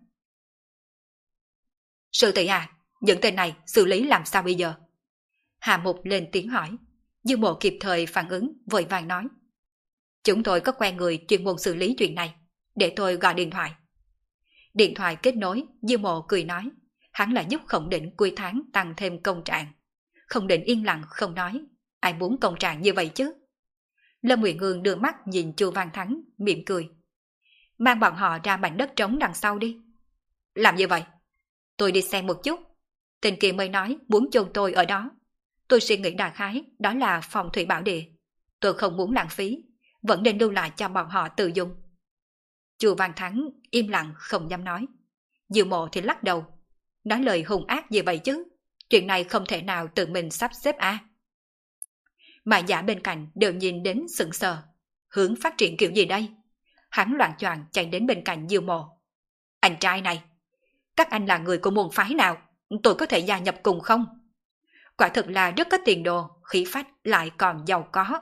Sư tỷ à, những tên này xử lý làm sao bây giờ? Hạ Mục lên tiếng hỏi. Dư Mộ kịp thời phản ứng, vội vàng nói. Chúng tôi có quen người chuyên môn xử lý chuyện này, để tôi gọi điện thoại. Điện thoại kết nối, Dư Mộ cười nói. Hắn là giúp Khổng Định cuối tháng tăng thêm công trạng. Khổng Định yên lặng không nói. Ai muốn công trạng như vậy chứ? Lâm Uyển Ương đưa mắt nhìn Chu Văn Thắng, mỉm cười. Mang bọn họ ra mảnh đất trống đằng sau đi. Làm như vậy? Tôi đi xem một chút. Tên kia mới nói muốn chôn tôi ở đó. Tôi suy nghĩ đại khái, đó là phong thủy bảo địa. Tôi không muốn lãng phí, vẫn nên lưu lại cho bọn họ tự dùng. Chu Văn Thắng im lặng không dám nói. Dư Mộ thì lắc đầu. Nói lời hung ác gì vậy chứ? Chuyện này không thể nào tự mình sắp xếp à? Mà giả bên cạnh đều nhìn đến sững sờ. Hướng phát triển kiểu gì đây? Hắn loạn choạng chạy đến bên cạnh Dư Mộ. Anh trai này, các anh là người của môn phái nào? Tôi có thể gia nhập cùng không? Quả thực là rất có tiền đồ, khí phách lại còn giàu có.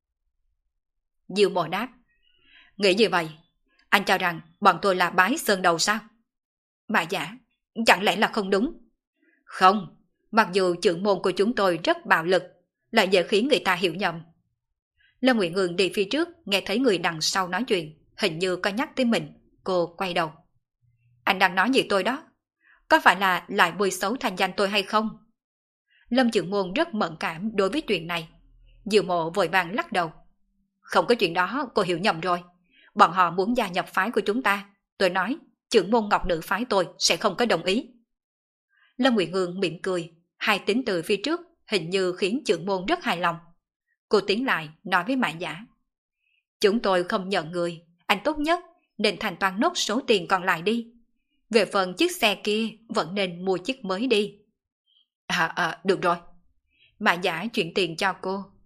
Dư Mộ đáp. Nghĩ như vậy, anh cho rằng bọn tôi là bái sơn đầu sao? Mà giả, chẳng lẽ là không đúng? Không, mặc dù trưởng môn của chúng tôi rất bạo lực, lại dễ khiến người ta hiểu nhầm. Lâm Uyển Ương đi phía trước, nghe thấy người đằng sau nói chuyện, hình như có nhắc tới mình, cô quay đầu. Anh đang nói gì tôi đó? Có phải là lại bôi xấu thành danh tôi hay không? Lâm trưởng môn rất mẫn cảm đối với chuyện này. Dư Mộ vội vàng lắc đầu. Không có chuyện đó, cô hiểu nhầm rồi. Bọn họ muốn gia nhập phái của chúng ta. Tôi nói, trưởng môn ngọc nữ phái tôi sẽ không có đồng ý. Lâm Uyển Ương mỉm cười, hai tính từ phía trước hình như khiến trưởng môn rất hài lòng. Cô tiến lại nói với Mã Giả. Chúng tôi không nhận người, anh tốt nhất nên thanh toán nốt số tiền còn lại đi. Về phần chiếc xe kia vẫn nên mua chiếc mới đi. Được rồi. Mã Giả chuyển tiền cho cô,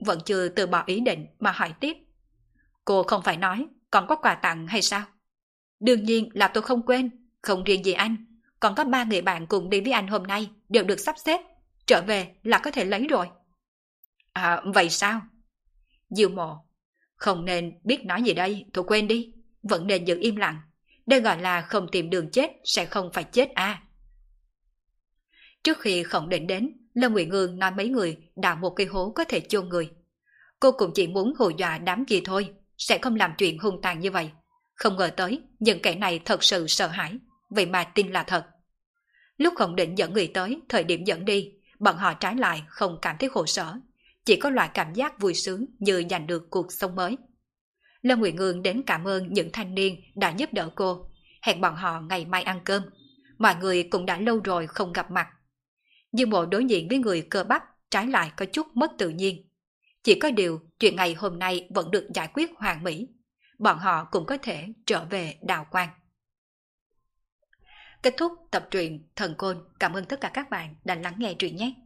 vẫn chưa từ bỏ ý định mà hỏi tiếp. Cô không phải nói còn có quà tặng hay sao? Đương nhiên là tôi không quên, không riêng gì anh, còn có 3 người bạn cùng đi với anh hôm nay đều được sắp xếp, trở về là có thể lấy rồi. À, vậy sao? Diêu Mộ, không nên biết nói gì đây, thôi quên đi, vẫn nên giữ im lặng, đây gọi là không tìm đường chết sẽ không phải chết à. Trước khi Khổng Định đến, Lâm Nguyệt Ngương nói mấy người đào một cái hố có thể chôn người. Cô cũng chỉ muốn hù dọa đám kia thôi, sẽ không làm chuyện hung tàn như vậy. Không ngờ tới, những kẻ này thật sự sợ hãi, vậy mà tin là thật. Lúc Khổng Định dẫn người tới, thời điểm dẫn đi, bọn họ trái lại không cảm thấy khổ sở, chỉ có loại cảm giác vui sướng như giành được cuộc sống mới. Lâm Nguyệt Ngương đến cảm ơn những thanh niên đã giúp đỡ cô, hẹn bọn họ ngày mai ăn cơm. Mọi người cũng đã lâu rồi không gặp mặt. Dương Mộ đối diện với người cơ bắp trái lại có chút mất tự nhiên. Chỉ có điều chuyện ngày hôm nay vẫn được giải quyết hoàn mỹ. Bọn họ cũng có thể trở về Đào Quang. Kết thúc tập truyện Thần Côn. Cảm ơn tất cả các bạn đã lắng nghe truyện nhé.